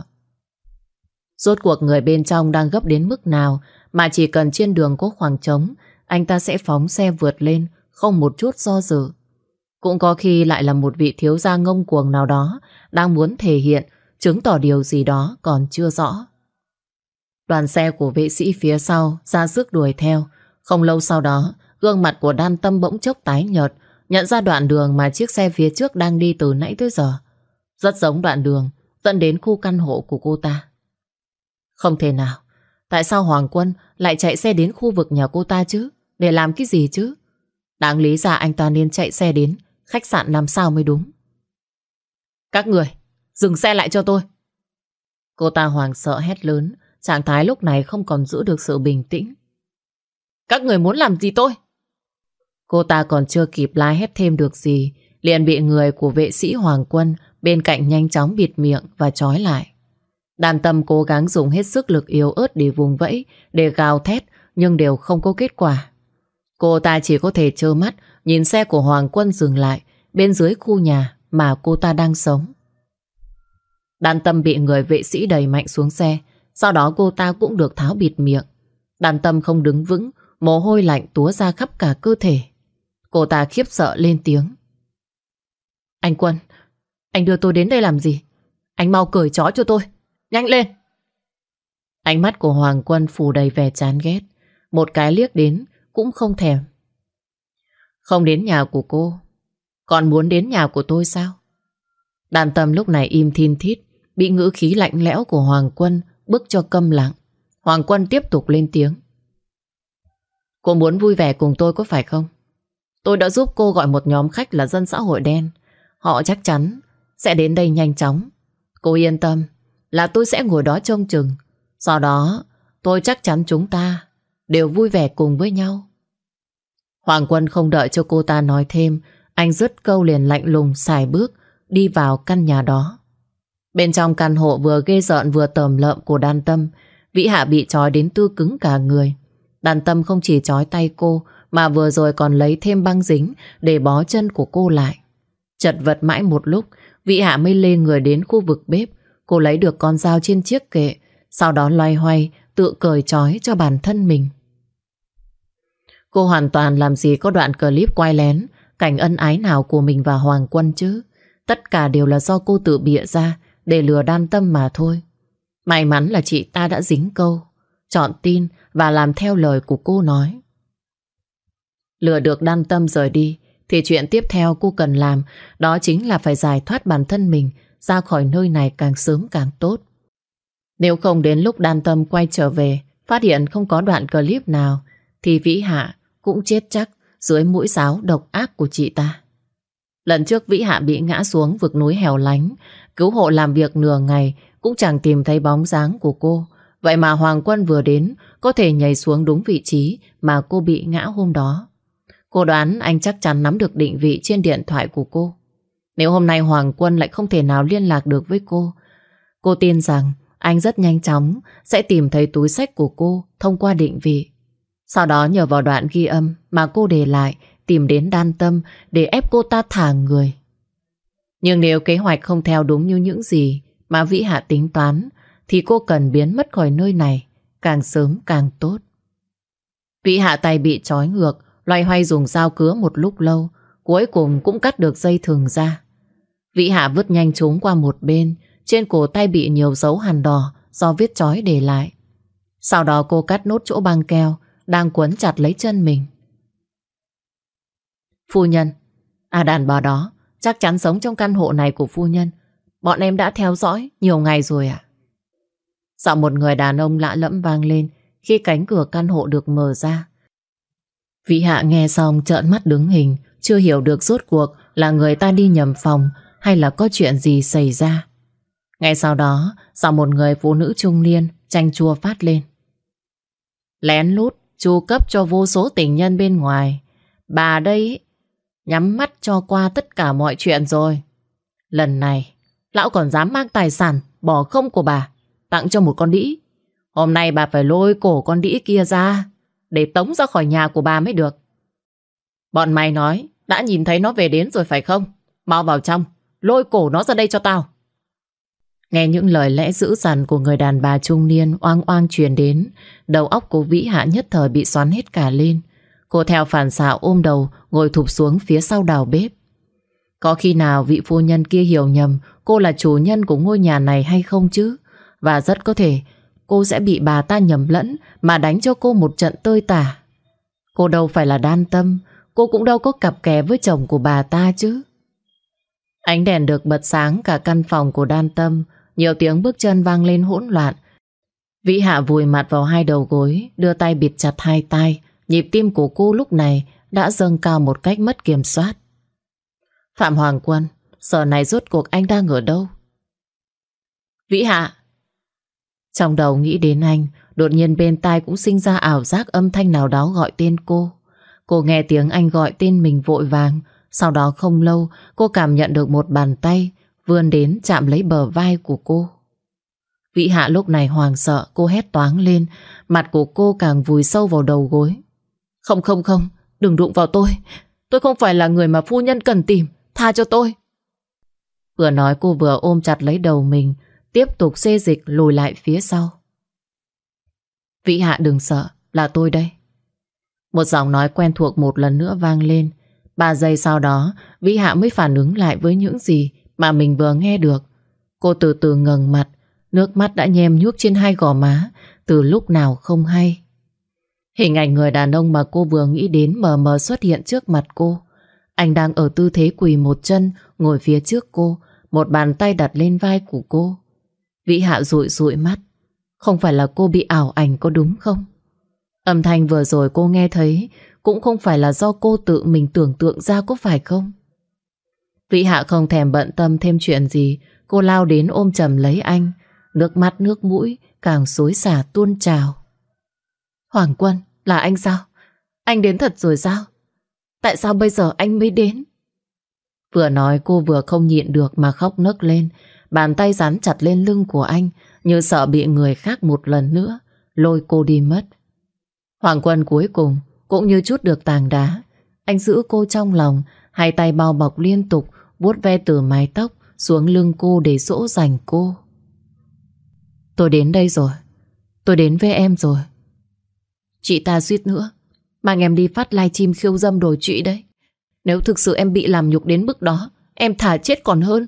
Rốt cuộc người bên trong đang gấp đến mức nào mà chỉ cần trên đường có khoảng trống, anh ta sẽ phóng xe vượt lên, không một chút do dự. Cũng có khi lại là một vị thiếu gia ngông cuồng nào đó đang muốn thể hiện, chứng tỏ điều gì đó còn chưa rõ. Đoàn xe của vệ sĩ phía sau ra sức đuổi theo. Không lâu sau đó, gương mặt của Đan Tâm bỗng chốc tái nhợt, nhận ra đoạn đường mà chiếc xe phía trước đang đi từ nãy tới giờ. Rất giống đoạn đường dẫn đến khu căn hộ của cô ta. Không thể nào. Tại sao Hoàng Quân lại chạy xe đến khu vực nhà cô ta chứ? Để làm cái gì chứ? Đáng lý ra anh ta nên chạy xe đến khách sạn 5 sao mới đúng. Các người, dừng xe lại cho tôi. Cô ta hoảng sợ hét lớn, trạng thái lúc này không còn giữ được sự bình tĩnh. Các người muốn làm gì tôi? Cô ta còn chưa kịp la hét thêm được gì, liền bị người của vệ sĩ Hoàng Quân bên cạnh nhanh chóng bịt miệng và trói lại. Đan Tâm cố gắng dùng hết sức lực yếu ớt để vùng vẫy, để gào thét, nhưng đều không có kết quả. Cô ta chỉ có thể trơ mắt nhìn xe của Hoàng Quân dừng lại bên dưới khu nhà mà cô ta đang sống. Đan Tâm bị người vệ sĩ đẩy mạnh xuống xe, sau đó cô ta cũng được tháo bịt miệng. Đan Tâm không đứng vững, mồ hôi lạnh túa ra khắp cả cơ thể. Cô ta khiếp sợ lên tiếng. Anh Quân, anh đưa tôi đến đây làm gì? Anh mau cởi trói cho tôi, nhanh lên. Ánh mắt của Hoàng Quân phủ đầy vẻ chán ghét, một cái liếc đến cũng không thèm. Không đến nhà của cô, còn muốn đến nhà của tôi sao? Đan Tâm lúc này im thin thít, bị ngữ khí lạnh lẽo của Hoàng Quân bức cho câm lặng. Hoàng Quân tiếp tục lên tiếng. Cô muốn vui vẻ cùng tôi có phải không? Tôi đã giúp cô gọi một nhóm khách là dân xã hội đen. Họ chắc chắn sẽ đến đây nhanh chóng. Cô yên tâm là tôi sẽ ngồi đó trông chừng. Sau đó tôi chắc chắn chúng ta đều vui vẻ cùng với nhau. Hoàng Quân không đợi cho cô ta nói thêm, anh dứt câu liền lạnh lùng xài bước đi vào căn nhà đó. Bên trong căn hộ vừa ghê rợn vừa tởm lợm của Đan Tâm, Vĩ Hạ bị trói đến tư cứng cả người. Đan Tâm không chỉ trói tay cô mà vừa rồi còn lấy thêm băng dính để bó chân của cô lại. Chật vật mãi một lúc, Vĩ Hạ mới lê người đến khu vực bếp. Cô lấy được con dao trên chiếc kệ, sau đó loay hoay tự cởi trói cho bản thân mình. Cô hoàn toàn làm gì có đoạn clip quay lén cảnh ân ái nào của mình và Hoàng Quân chứ. Tất cả đều là do cô tự bịa ra để lừa Đan Tâm mà thôi. May mắn là chị ta đã dính câu, chọn tin và làm theo lời của cô nói. Lừa được Đan Tâm rời đi thì chuyện tiếp theo cô cần làm đó chính là phải giải thoát bản thân mình ra khỏi nơi này càng sớm càng tốt. Nếu không đến lúc Đan Tâm quay trở về phát hiện không có đoạn clip nào thì Vĩ Hạ cũng chết chắc dưới mũi giáo độc ác của chị ta. Lần trước Vĩ Hạ bị ngã xuống vực núi hẻo lánh, cứu hộ làm việc nửa ngày cũng chẳng tìm thấy bóng dáng của cô. Vậy mà Hoàng Quân vừa đến có thể nhảy xuống đúng vị trí mà cô bị ngã hôm đó. Cô đoán anh chắc chắn nắm được định vị trên điện thoại của cô. Nếu hôm nay Hoàng Quân lại không thể nào liên lạc được với cô tin rằng anh rất nhanh chóng sẽ tìm thấy túi xách của cô thông qua định vị. Sau đó nhờ vào đoạn ghi âm mà cô để lại tìm đến Đan Tâm để ép cô ta thả người. Nhưng nếu kế hoạch không theo đúng như những gì mà Vĩ Hạ tính toán thì cô cần biến mất khỏi nơi này càng sớm càng tốt. Vĩ Hạ tay bị trói ngược, loay hoay dùng dao cứa một lúc lâu, cuối cùng cũng cắt được dây thừng ra. Vĩ Hạ vứt nhanh chúng qua một bên, trên cổ tay bị nhiều dấu hằn đỏ do vết trói để lại. Sau đó cô cắt nốt chỗ băng keo đang quấn chặt lấy chân mình. Phu nhân, đàn bà đó chắc chắn sống trong căn hộ này của phu nhân. Bọn em đã theo dõi nhiều ngày rồi ạ. Giọng một người đàn ông lạ lẫm vang lên khi cánh cửa căn hộ được mở ra. Vĩ Hạ nghe xong trợn mắt đứng hình, chưa hiểu được rốt cuộc là người ta đi nhầm phòng hay là có chuyện gì xảy ra. Ngay sau đó, giọng một người phụ nữ trung niên chanh chua phát lên. Lén lút chu cấp cho vô số tình nhân bên ngoài. Bà đây nhắm mắt cho qua tất cả mọi chuyện rồi. Lần này, lão còn dám mang tài sản bỏ không của bà tặng cho một con đĩ. Hôm nay bà phải lôi cổ con đĩ kia ra để tống ra khỏi nhà của bà mới được. Bọn mày nói đã nhìn thấy nó về đến rồi phải không? Mau vào trong, lôi cổ nó ra đây cho tao. Nghe những lời lẽ dữ dằn của người đàn bà trung niên oang oang truyền đến, đầu óc cô Vĩ Hạ nhất thời bị xoắn hết cả lên. Cô theo phản xạ ôm đầu ngồi thụp xuống phía sau đào bếp. Có khi nào vị phu nhân kia hiểu nhầm cô là chủ nhân của ngôi nhà này hay không chứ? Và rất có thể cô sẽ bị bà ta nhầm lẫn mà đánh cho cô một trận tơi tả. Cô đâu phải là Đan Tâm, cô cũng đâu có cặp kè với chồng của bà ta chứ. Ánh đèn được bật sáng cả căn phòng của Đan Tâm, nhiều tiếng bước chân vang lên hỗn loạn. Vĩ Hạ vùi mặt vào hai đầu gối, đưa tay bịt chặt hai tai. Nhịp tim của cô lúc này đã dâng cao một cách mất kiểm soát. Phạm Hoàng Quân, giờ này rốt cuộc anh đang ở đâu? Vĩ Hạ! Trong đầu nghĩ đến anh, đột nhiên bên tai cũng sinh ra ảo giác âm thanh nào đó gọi tên cô. Cô nghe tiếng anh gọi tên mình vội vàng. Sau đó không lâu, cô cảm nhận được một bàn tay vươn đến chạm lấy bờ vai của cô. Vĩ Hạ lúc này hoảng sợ, cô hét toáng lên, mặt của cô càng vùi sâu vào đầu gối. Không, đừng đụng vào tôi. Tôi không phải là người mà phu nhân cần tìm, tha cho tôi. Vừa nói cô vừa ôm chặt lấy đầu mình, tiếp tục xê dịch lùi lại phía sau. Vĩ Hạ đừng sợ, là tôi đây. Một giọng nói quen thuộc một lần nữa vang lên. 3 giây sau đó, Vĩ Hạ mới phản ứng lại với những gì mà mình vừa nghe được. Cô từ từ ngẩng mặt, nước mắt đã nhem nhuốc trên hai gò má từ lúc nào không hay. Hình ảnh người đàn ông mà cô vừa nghĩ đến mờ mờ xuất hiện trước mặt cô. Anh đang ở tư thế quỳ một chân ngồi phía trước cô, một bàn tay đặt lên vai của cô. Vĩ Hạ dụi dụi mắt. Không phải là cô bị ảo ảnh có đúng không? Âm thanh vừa rồi cô nghe thấy cũng không phải là do cô tự mình tưởng tượng ra có phải không? Vĩ Hạ không thèm bận tâm thêm chuyện gì. Cô lao đến ôm chầm lấy anh. Nước mắt nước mũi càng xối xả tuôn trào. Hoàng Quân, là anh sao? Anh đến thật rồi sao? Tại sao bây giờ anh mới đến? Vừa nói cô vừa không nhịn được mà khóc nấc lên. Bàn tay dán chặt lên lưng của anh, như sợ bị người khác một lần nữa lôi cô đi mất. Hoàng Quân cuối cùng cũng như chút được tảng đá. Anh giữ cô trong lòng, hai tay bao bọc liên tục, vuốt ve từ mái tóc xuống lưng cô để dỗ dành cô. Tôi đến đây rồi. Tôi đến với em rồi. Chị ta suýt nữa mang em đi phát livestream khiêu dâm đồi trụy đấy. Nếu thực sự em bị làm nhục đến mức đó, em thà chết còn hơn.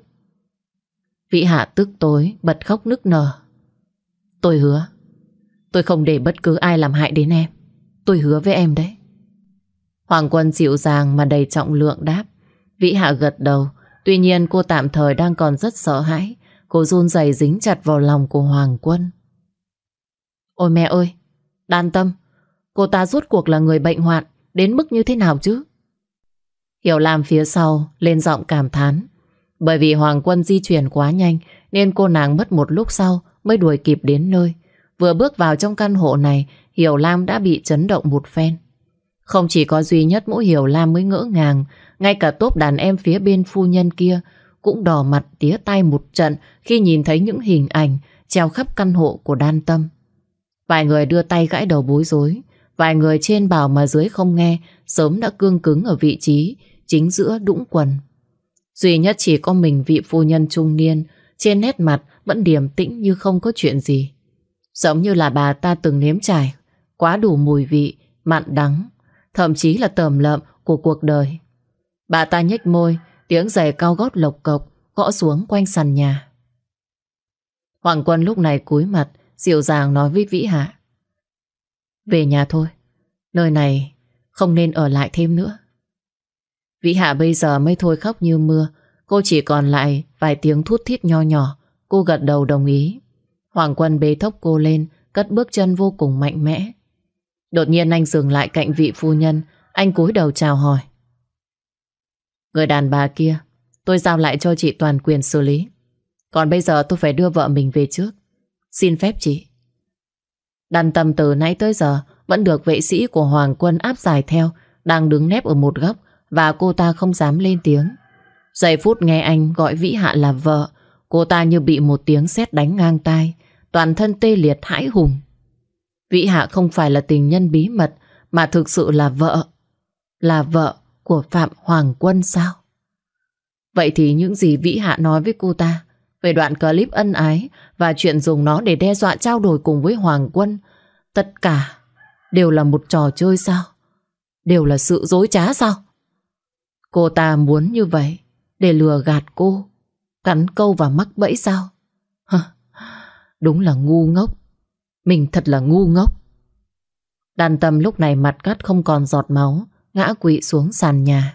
Vĩ Hạ tức tối bật khóc nức nở. Tôi hứa, tôi không để bất cứ ai làm hại đến em. Tôi hứa với em đấy. Hoàng Quân dịu dàng mà đầy trọng lượng đáp. Vĩ Hạ gật đầu. Tuy nhiên cô tạm thời đang còn rất sợ hãi. Cô run rẩy dính chặt vào lòng của Hoàng Quân. Ôi mẹ ơi, Đan Tâm, cô ta rốt cuộc là người bệnh hoạn đến mức như thế nào chứ? Hiểu Lam phía sau lên giọng cảm thán. Bởi vì Hoàng Quân di chuyển quá nhanh nên cô nàng mất một lúc sau mới đuổi kịp đến nơi. Vừa bước vào trong căn hộ này, Hiểu Lam đã bị chấn động một phen. Không chỉ có duy nhất mỗi Hiểu Lam mới ngỡ ngàng, ngay cả tốp đàn em phía bên phu nhân kia cũng đỏ mặt tía tai một trận khi nhìn thấy những hình ảnh treo khắp căn hộ của Đan Tâm. Vài người đưa tay gãi đầu bối rối, vài người trên bảo mà dưới không nghe, sớm đã cương cứng ở vị trí chính giữa đũng quần. Duy nhất chỉ có mình vị phu nhân trung niên, trên nét mặt vẫn điềm tĩnh như không có chuyện gì. Giống như là bà ta từng nếm trải quá đủ mùi vị, mặn đắng, thậm chí là tởm lợm của cuộc đời. Bà ta nhếch môi, tiếng giày cao gót lộc cộc gõ xuống quanh sàn nhà. Hoàng Quân lúc này cúi mặt, dịu dàng nói với Vĩ Hạ. Về nhà thôi, nơi này không nên ở lại thêm nữa. Vĩ Hạ bây giờ mới thôi khóc như mưa. Cô chỉ còn lại vài tiếng thút thít nho nhỏ. Cô gật đầu đồng ý. Hoàng Quân bế thốc cô lên, cất bước chân vô cùng mạnh mẽ. Đột nhiên anh dừng lại cạnh vị phu nhân. Anh cúi đầu chào hỏi. Người đàn bà kia tôi giao lại cho chị toàn quyền xử lý. Còn bây giờ tôi phải đưa vợ mình về trước. Xin phép chị. Đàn Tâm từ nãy tới giờ vẫn được vệ sĩ của Hoàng Quân áp giải theo, đang đứng nép ở một góc và cô ta không dám lên tiếng. Giây phút nghe anh gọi Vĩ Hạ là vợ, cô ta như bị một tiếng sét đánh ngang tai, toàn thân tê liệt hãi hùng. Vĩ Hạ không phải là tình nhân bí mật, mà thực sự là vợ của Phạm Hoàng Quân sao? Vậy thì những gì Vĩ Hạ nói với cô ta về đoạn clip ân ái và chuyện dùng nó để đe dọa trao đổi cùng với Hoàng Quân, tất cả đều là một trò chơi sao? Đều là sự dối trá sao? Cô ta muốn như vậy để lừa gạt cô, cắn câu và mắc bẫy sao? Đúng là ngu ngốc. Mình thật là ngu ngốc. Đàn Tâm lúc này mặt cắt không còn giọt máu, ngã quỵ xuống sàn nhà.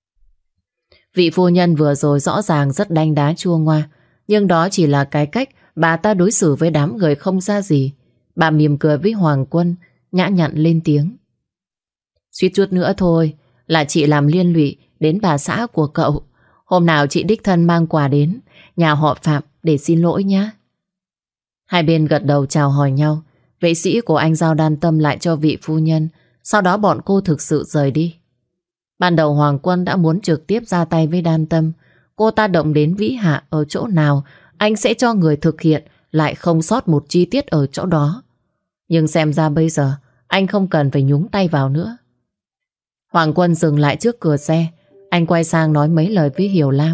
Vị phu nhân vừa rồi rõ ràng rất đanh đá chua ngoa, nhưng đó chỉ là cái cách bà ta đối xử với đám người không ra gì. Bà mỉm cười với Hoàng Quân, nhã nhặn lên tiếng. Suýt chút nữa thôi là chị làm liên lụy đến bà xã của cậu. Hôm nào chị đích thân mang quà đến nhà họ Phạm để xin lỗi nhé. Hai bên gật đầu chào hỏi nhau. Vệ sĩ của anh giao Đan Tâm lại cho vị phu nhân. Sau đó bọn cô thực sự rời đi. Ban đầu Hoàng Quân đã muốn trực tiếp ra tay với Đan Tâm. Cô ta động đến Vĩ Hạ ở chỗ nào, anh sẽ cho người thực hiện, lại không sót một chi tiết ở chỗ đó. Nhưng xem ra bây giờ anh không cần phải nhúng tay vào nữa. Hoàng Quân dừng lại trước cửa xe. Anh quay sang nói mấy lời với Hiểu Lam.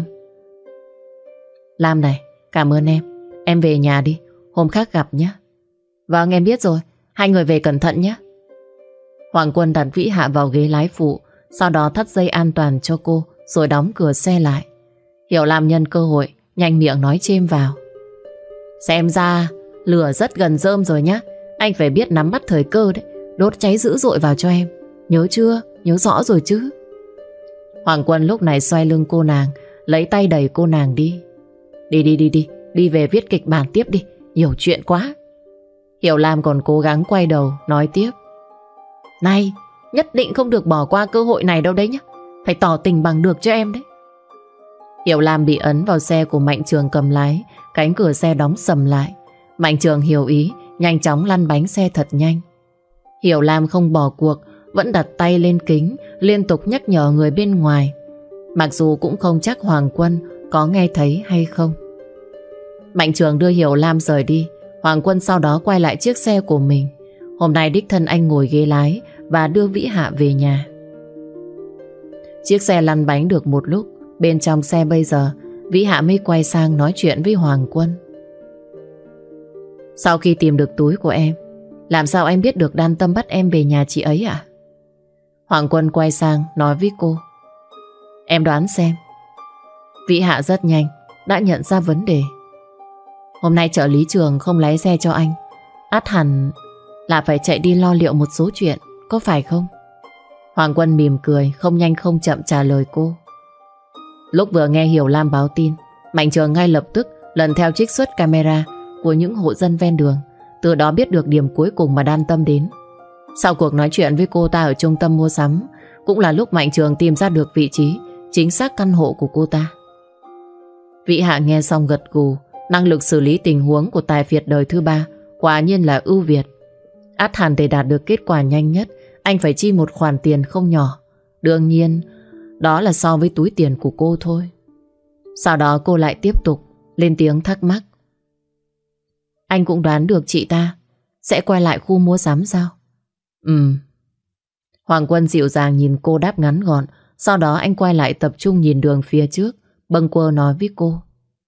Lam này, cảm ơn em. Em về nhà đi, hôm khác gặp nhé. Vâng, em biết rồi. Hai người về cẩn thận nhé. Hoàng Quân đặt Vĩ Hạ vào ghế lái phụ, sau đó thắt dây an toàn cho cô, rồi đóng cửa xe lại. Hiểu Lam nhân cơ hội nhanh miệng nói chêm vào. Xem ra lửa rất gần rơm rồi nhá. Anh phải biết nắm bắt thời cơ đấy. Đốt cháy dữ dội vào cho em. Nhớ chưa? Nhớ rõ rồi chứ? Hoàng Quân lúc này xoay lưng cô nàng, lấy tay đẩy cô nàng đi. Đi. Đi về viết kịch bản tiếp đi. Nhiều chuyện quá. Hiểu Lam còn cố gắng quay đầu nói tiếp. Này, nhất định không được bỏ qua cơ hội này đâu đấy nhá. Phải tỏ tình bằng được cho em đấy. Hiểu Lam bị ấn vào xe của Mạnh Trường cầm lái. Cánh cửa xe đóng sầm lại. Mạnh Trường hiểu ý, nhanh chóng lăn bánh xe thật nhanh. Hiểu Lam không bỏ cuộc, vẫn đặt tay lên kính, liên tục nhắc nhở người bên ngoài. Mặc dù cũng không chắc Hoàng Quân có nghe thấy hay không. Mạnh Trường đưa Hiểu Lam rời đi. Hoàng Quân sau đó quay lại chiếc xe của mình. Hôm nay đích thân anh ngồi ghế lái và đưa Vĩ Hạ về nhà. Chiếc xe lăn bánh được một lúc, bên trong xe bây giờ Vĩ Hạ mới quay sang nói chuyện với Hoàng Quân. Sau khi tìm được túi của em, làm sao anh biết được Đan Tâm bắt em về nhà chị ấy ạ? Hoàng Quân quay sang nói với cô. Em đoán xem. Vĩ Hạ rất nhanh đã nhận ra vấn đề. Hôm nay trợ lý Trường không lái xe cho anh, ắt hẳn là phải chạy đi lo liệu một số chuyện, có phải không? Hoàng Quân mỉm cười, không nhanh không chậm trả lời cô. Lúc vừa nghe Hiểu Lam báo tin, Mạnh Trường ngay lập tức lần theo trích xuất camera của những hộ dân ven đường, từ đó biết được điểm cuối cùng mà Đan Tâm đến. Sau cuộc nói chuyện với cô ta ở trung tâm mua sắm, cũng là lúc Mạnh Trường tìm ra được vị trí chính xác căn hộ của cô ta. Vĩ Hạ nghe xong gật gù. Năng lực xử lý tình huống của tài phiệt đời thứ ba quả nhiên là ưu việt. Ắt hẳn để đạt được kết quả nhanh nhất, anh phải chi một khoản tiền không nhỏ. Đương nhiên, đó là so với túi tiền của cô thôi. Sau đó cô lại tiếp tục lên tiếng thắc mắc. Anh cũng đoán được chị ta sẽ quay lại khu mua sắm sao? Hoàng Quân dịu dàng nhìn cô đáp ngắn gọn. Sau đó anh quay lại tập trung nhìn đường phía trước, bâng quơ nói với cô.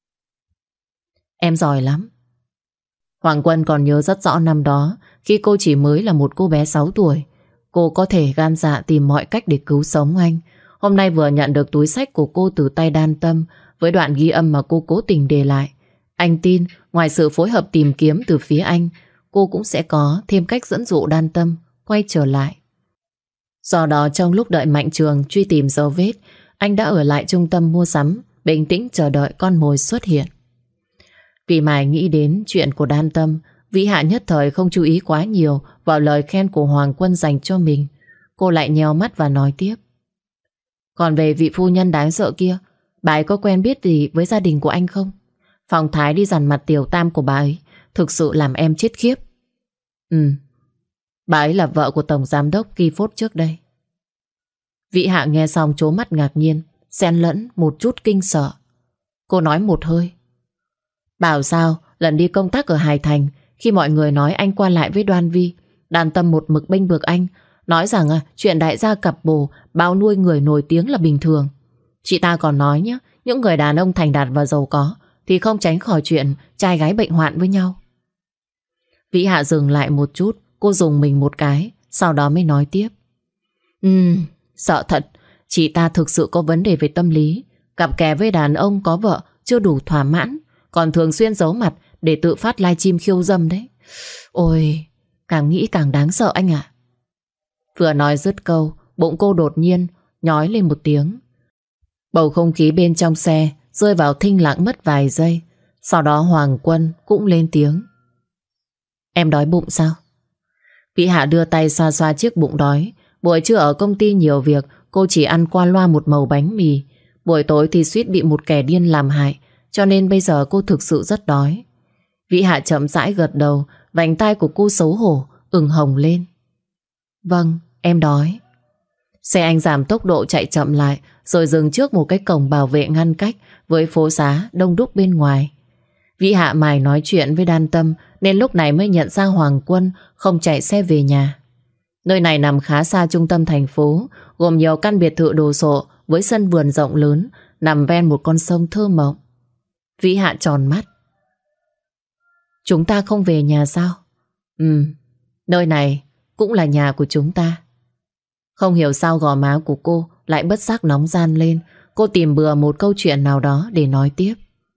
Em giỏi lắm. Hoàng Quân còn nhớ rất rõ năm đó, khi cô chỉ mới là một cô bé 6 tuổi, cô có thể gan dạ tìm mọi cách để cứu sống anh. Hôm nay vừa nhận được túi xách của cô từ tay Đan Tâm với đoạn ghi âm mà cô cố tình để lại. Anh tin ngoài sự phối hợp tìm kiếm từ phía anh, cô cũng sẽ có thêm cách dẫn dụ Đan Tâm quay trở lại. Do đó trong lúc đợi Mạnh Trường truy tìm dấu vết, anh đã ở lại trung tâm mua sắm, bình tĩnh chờ đợi con mồi xuất hiện. Vì mải nghĩ đến chuyện của Đan Tâm, Vĩ Hạ nhất thời không chú ý quá nhiều vào lời khen của Hoàng Quân dành cho mình. Cô lại nheo mắt và nói tiếp. Còn về vị phu nhân đáng sợ kia, bà ấy có quen biết gì với gia đình của anh không? Phong thái đi dằn mặt tiểu tam của bà ấy thực sự làm em chết khiếp. Bà ấy là vợ của tổng giám đốc Ki Phốt trước đây. Vĩ Hạ nghe xong trố mắt ngạc nhiên, xen lẫn một chút kinh sợ. Cô nói một hơi. Bảo sao lần đi công tác ở Hải Thành, khi mọi người nói anh qua lại với Đoan Vi, Đan Tâm một mực bênh vực anh, nói rằng chuyện đại gia cặp bồ bao nuôi người nổi tiếng là bình thường. Chị ta còn nói nhé, những người đàn ông thành đạt và giàu có thì không tránh khỏi chuyện trai gái bệnh hoạn với nhau. Vĩ Hạ dừng lại một chút, cô dùng mình một cái, sau đó mới nói tiếp. Sợ thật, chị ta thực sự có vấn đề về tâm lý, cặp kè với đàn ông có vợ chưa đủ thỏa mãn, còn thường xuyên giấu mặt để tự phát livestream khiêu dâm đấy. Ôi, càng nghĩ càng đáng sợ anh ạ. Vừa nói dứt câu, bụng cô đột nhiên nhói lên một tiếng. Bầu không khí bên trong xe rơi vào thinh lặng mất vài giây. Sau đó Hoàng Quân cũng lên tiếng. Em đói bụng sao? Vĩ Hạ đưa tay xoa xoa chiếc bụng đói. Buổi trưa ở công ty nhiều việc, cô chỉ ăn qua loa một mẩu bánh mì. Buổi tối thì suýt bị một kẻ điên làm hại, cho nên bây giờ cô thực sự rất đói. Vĩ Hạ chậm rãi gật đầu, vành tai của cô xấu hổ ửng hồng lên. Vâng, em đói. Xe anh giảm tốc độ chạy chậm lại, rồi dừng trước một cái cổng bảo vệ ngăn cách với phố xá đông đúc bên ngoài. Vĩ Hạ mải nói chuyện với Đan Tâm nên lúc này mới nhận ra Hoàng Quân không chạy xe về nhà. Nơi này nằm khá xa trung tâm thành phố, gồm nhiều căn biệt thự đồ sộ với sân vườn rộng lớn, nằm ven một con sông thơ mộng. Vĩ Hạ tròn mắt. Chúng ta không về nhà sao? Nơi này cũng là nhà của chúng ta. Không hiểu sao gò má của cô lại bất giác nóng ran lên. Cô tìm bừa một câu chuyện nào đó để nói tiếp.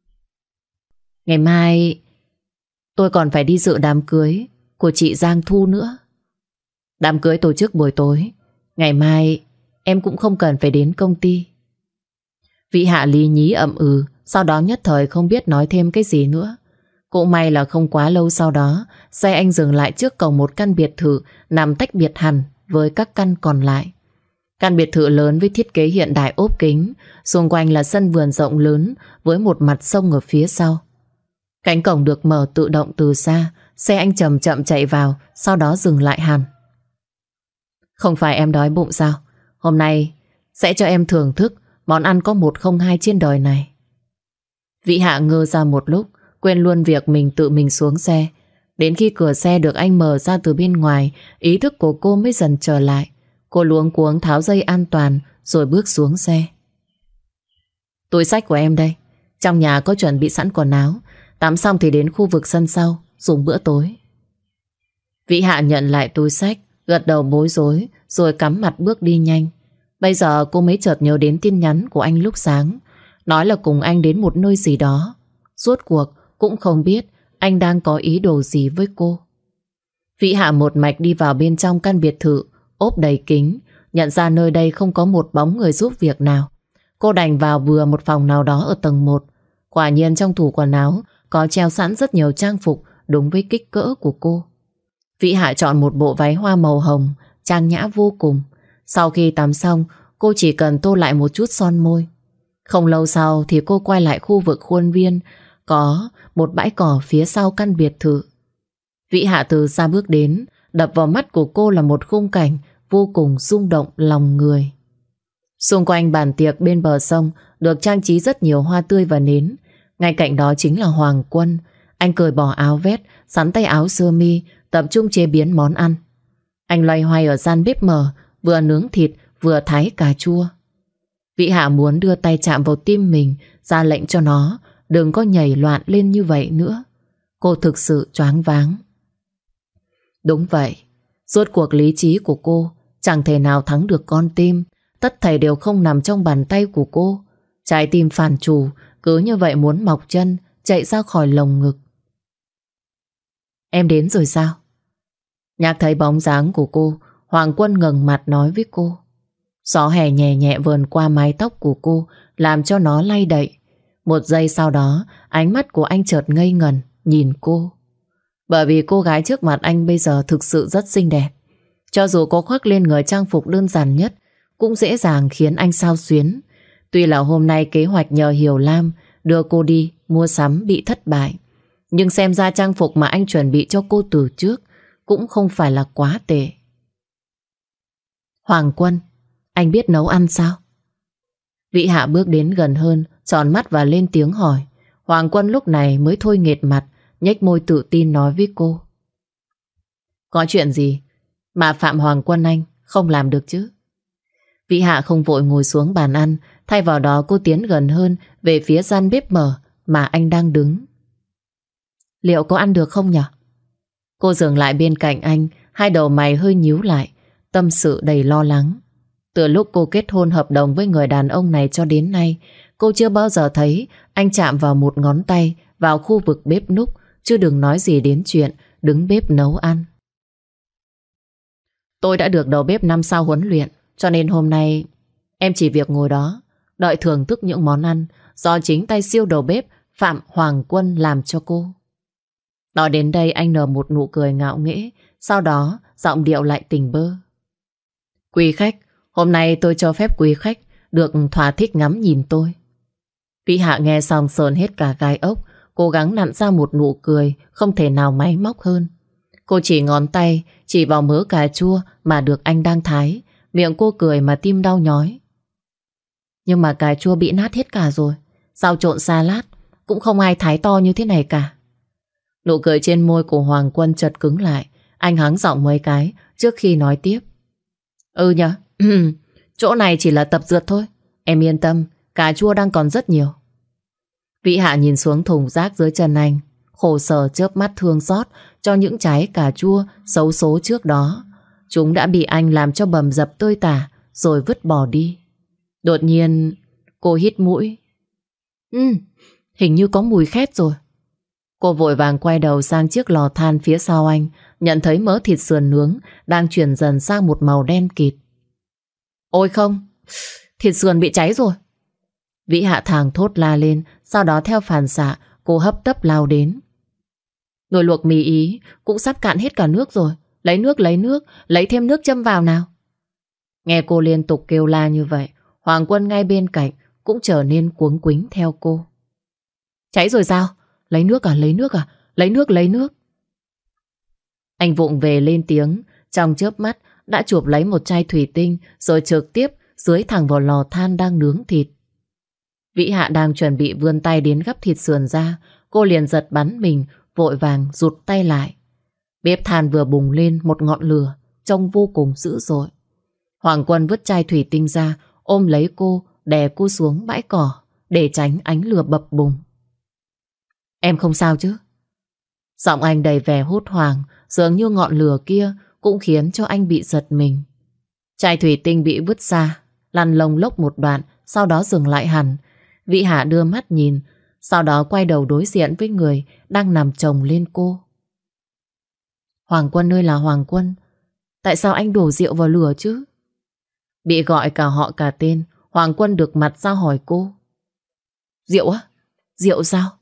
Ngày mai tôi còn phải đi dự đám cưới của chị Giang Thu nữa. Đám cưới tổ chức buổi tối. Ngày mai em cũng không cần phải đến công ty. Vĩ Hạ lý nhí ậm ừ, sau đó nhất thời không biết nói thêm cái gì nữa. Cũng may là không quá lâu sau đó, xe anh dừng lại trước cổng một căn biệt thự nằm tách biệt hẳn với các căn còn lại. Căn biệt thự lớn với thiết kế hiện đại ốp kính, xung quanh là sân vườn rộng lớn với một mặt sông ở phía sau. Cánh cổng được mở tự động từ xa, xe anh chậm chậm chạy vào, sau đó dừng lại hẳn. Không phải em đói bụng sao? Hôm nay sẽ cho em thưởng thức món ăn có 102 trên đời này. Vĩ Hạ ngơ ra một lúc, quên luôn việc mình tự mình xuống xe. Đến khi cửa xe được anh mở ra từ bên ngoài, ý thức của cô mới dần trở lại. Cô luống cuống tháo dây an toàn rồi bước xuống xe. Túi xách của em đây. Trong nhà có chuẩn bị sẵn quần áo. Tắm xong thì đến khu vực sân sau dùng bữa tối. Vĩ Hạ nhận lại túi xách, gật đầu bối rối rồi cắm mặt bước đi nhanh. Bây giờ cô mới chợt nhớ đến tin nhắn của anh lúc sáng, nói là cùng anh đến một nơi gì đó. Rốt cuộc cũng không biết anh đang có ý đồ gì với cô. Vĩ Hạ một mạch đi vào bên trong căn biệt thự ốp đầy kính, nhận ra nơi đây không có một bóng người giúp việc nào. Cô đành vào bừa một phòng nào đó ở tầng 1. Quả nhiên trong tủ quần áo có treo sẵn rất nhiều trang phục đúng với kích cỡ của cô. Vĩ Hạ chọn một bộ váy hoa màu hồng, trang nhã vô cùng. Sau khi tắm xong, cô chỉ cần tô lại một chút son môi. Không lâu sau thì cô quay lại khu vực khuôn viên, có một bãi cỏ phía sau căn biệt thự. Vĩ Hạ từ xa bước đến, đập vào mắt của cô là một khung cảnh vô cùng rung động lòng người. Xung quanh bàn tiệc bên bờ sông được trang trí rất nhiều hoa tươi và nến. Ngay cạnh đó chính là Hoàng Quân. Anh cởi bỏ áo vest, sắn tay áo sơ mi, tập trung chế biến món ăn. Anh loay hoay ở gian bếp mở, vừa nướng thịt vừa thái cà chua. Vĩ Hạ muốn đưa tay chạm vào tim mình, ra lệnh cho nó đừng có nhảy loạn lên như vậy nữa. Cô thực sự choáng váng. Đúng vậy, rốt cuộc lý trí của cô chẳng thể nào thắng được con tim. Tất thảy đều không nằm trong bàn tay của cô. Trái tim phản chủ cứ như vậy muốn mọc chân chạy ra khỏi lồng ngực. Em đến rồi sao? Nhạc thấy bóng dáng của cô, Hoàng Quân ngẩng mặt nói với cô. Gió hè nhẹ nhẹ vờn qua mái tóc của cô, làm cho nó lay đậy. Một giây sau đó, ánh mắt của anh chợt ngây ngẩn nhìn cô. Bởi vì cô gái trước mặt anh bây giờ thực sự rất xinh đẹp. Cho dù có khoác lên người trang phục đơn giản nhất, cũng dễ dàng khiến anh xao xuyến. Tuy là hôm nay kế hoạch nhờ Hiểu Lam đưa cô đi mua sắm bị thất bại. Nhưng xem ra trang phục mà anh chuẩn bị cho cô từ trước cũng không phải là quá tệ. Hoàng Quân, anh biết nấu ăn sao? Vĩ Hạ bước đến gần hơn, tròn mắt và lên tiếng hỏi. Hoàng Quân lúc này mới thôi nghệt mặt, nhếch môi tự tin nói với cô. Có chuyện gì mà Phạm Hoàng Quân anh không làm được chứ? Vĩ Hạ không vội ngồi xuống bàn ăn, thay vào đó cô tiến gần hơn về phía gian bếp mở mà anh đang đứng. Liệu có ăn được không nhỉ? Cô dừng lại bên cạnh anh, hai đầu mày hơi nhíu lại, tâm sự đầy lo lắng. Từ lúc cô kết hôn hợp đồng với người đàn ông này cho đến nay, cô chưa bao giờ thấy anh chạm vào một ngón tay vào khu vực bếp núc, chứ đừng nói gì đến chuyện đứng bếp nấu ăn. Tôi đã được đầu bếp 5 sao huấn luyện, cho nên hôm nay em chỉ việc ngồi đó, đợi thưởng thức những món ăn do chính tay siêu đầu bếp Phạm Hoàng Quân làm cho cô. Nói đến đây anh nở một nụ cười ngạo nghễ, sau đó giọng điệu lại tỉnh bơ. Quý khách, hôm nay tôi cho phép quý khách được thỏa thích ngắm nhìn tôi. Vĩ Hạ nghe xong sờn hết cả gai ốc, cố gắng nặn ra một nụ cười không thể nào máy móc hơn. Cô chỉ ngón tay chỉ vào mớ cà chua mà được anh đang thái, miệng cô cười mà tim đau nhói. Nhưng mà cà chua bị nát hết cả rồi, rau trộn salad cũng không ai thái to như thế này cả. Nụ cười trên môi của Hoàng Quân chợt cứng lại, anh hắng giọng mấy cái trước khi nói tiếp. Ừ nhờ, chỗ này chỉ là tập dượt thôi, em yên tâm, cà chua đang còn rất nhiều. Vĩ Hạ nhìn xuống thùng rác dưới chân anh, khổ sở chớp mắt thương xót cho những trái cà chua xấu số trước đó. Chúng đã bị anh làm cho bầm dập tơi tả rồi vứt bỏ đi. Đột nhiên cô hít mũi. Hình như có mùi khét rồi. Cô vội vàng quay đầu sang chiếc lò than phía sau anh, nhận thấy mớ thịt sườn nướng đang chuyển dần sang một màu đen kịt. Ôi không, thịt sườn bị cháy rồi. Vĩ Hạ thảng thốt la lên, sau đó theo phản xạ cô hấp tấp lao đến. Nồi luộc mì Ý cũng sắp cạn hết cả nước rồi. Lấy nước, lấy thêm nước châm vào nào. Nghe cô liên tục kêu la như vậy, Hoàng Quân ngay bên cạnh cũng trở nên cuống quýnh theo cô. Cháy rồi sao? Lấy nước à? Lấy nước. Anh vụng về lên tiếng, trong chớp mắt đã chụp lấy một chai thủy tinh rồi trực tiếp dưới thẳng vào lò than đang nướng thịt. Vĩ Hạ đang chuẩn bị vươn tay đến gắp thịt sườn ra, cô liền giật bắn mình, vội vàng rụt tay lại. Bếp than vừa bùng lên một ngọn lửa, trông vô cùng dữ dội. Hoàng Quân vứt chai thủy tinh ra, ôm lấy cô, đè cô xuống bãi cỏ để tránh ánh lửa bập bùng. Em không sao chứ? Giọng anh đầy vẻ hốt hoảng, dường như ngọn lửa kia cũng khiến cho anh bị giật mình. Chai thủy tinh bị vứt ra, lăn lông lốc một đoạn, sau đó dừng lại hẳn. Vĩ Hạ đưa mắt nhìn, sau đó quay đầu đối diện với người đang nằm chồng lên cô. Hoàng Quân ơi là Hoàng Quân, tại sao anh đổ rượu vào lửa chứ? Bị gọi cả họ cả tên, Hoàng Quân được mặt ra hỏi cô. Rượu á? Rượu sao?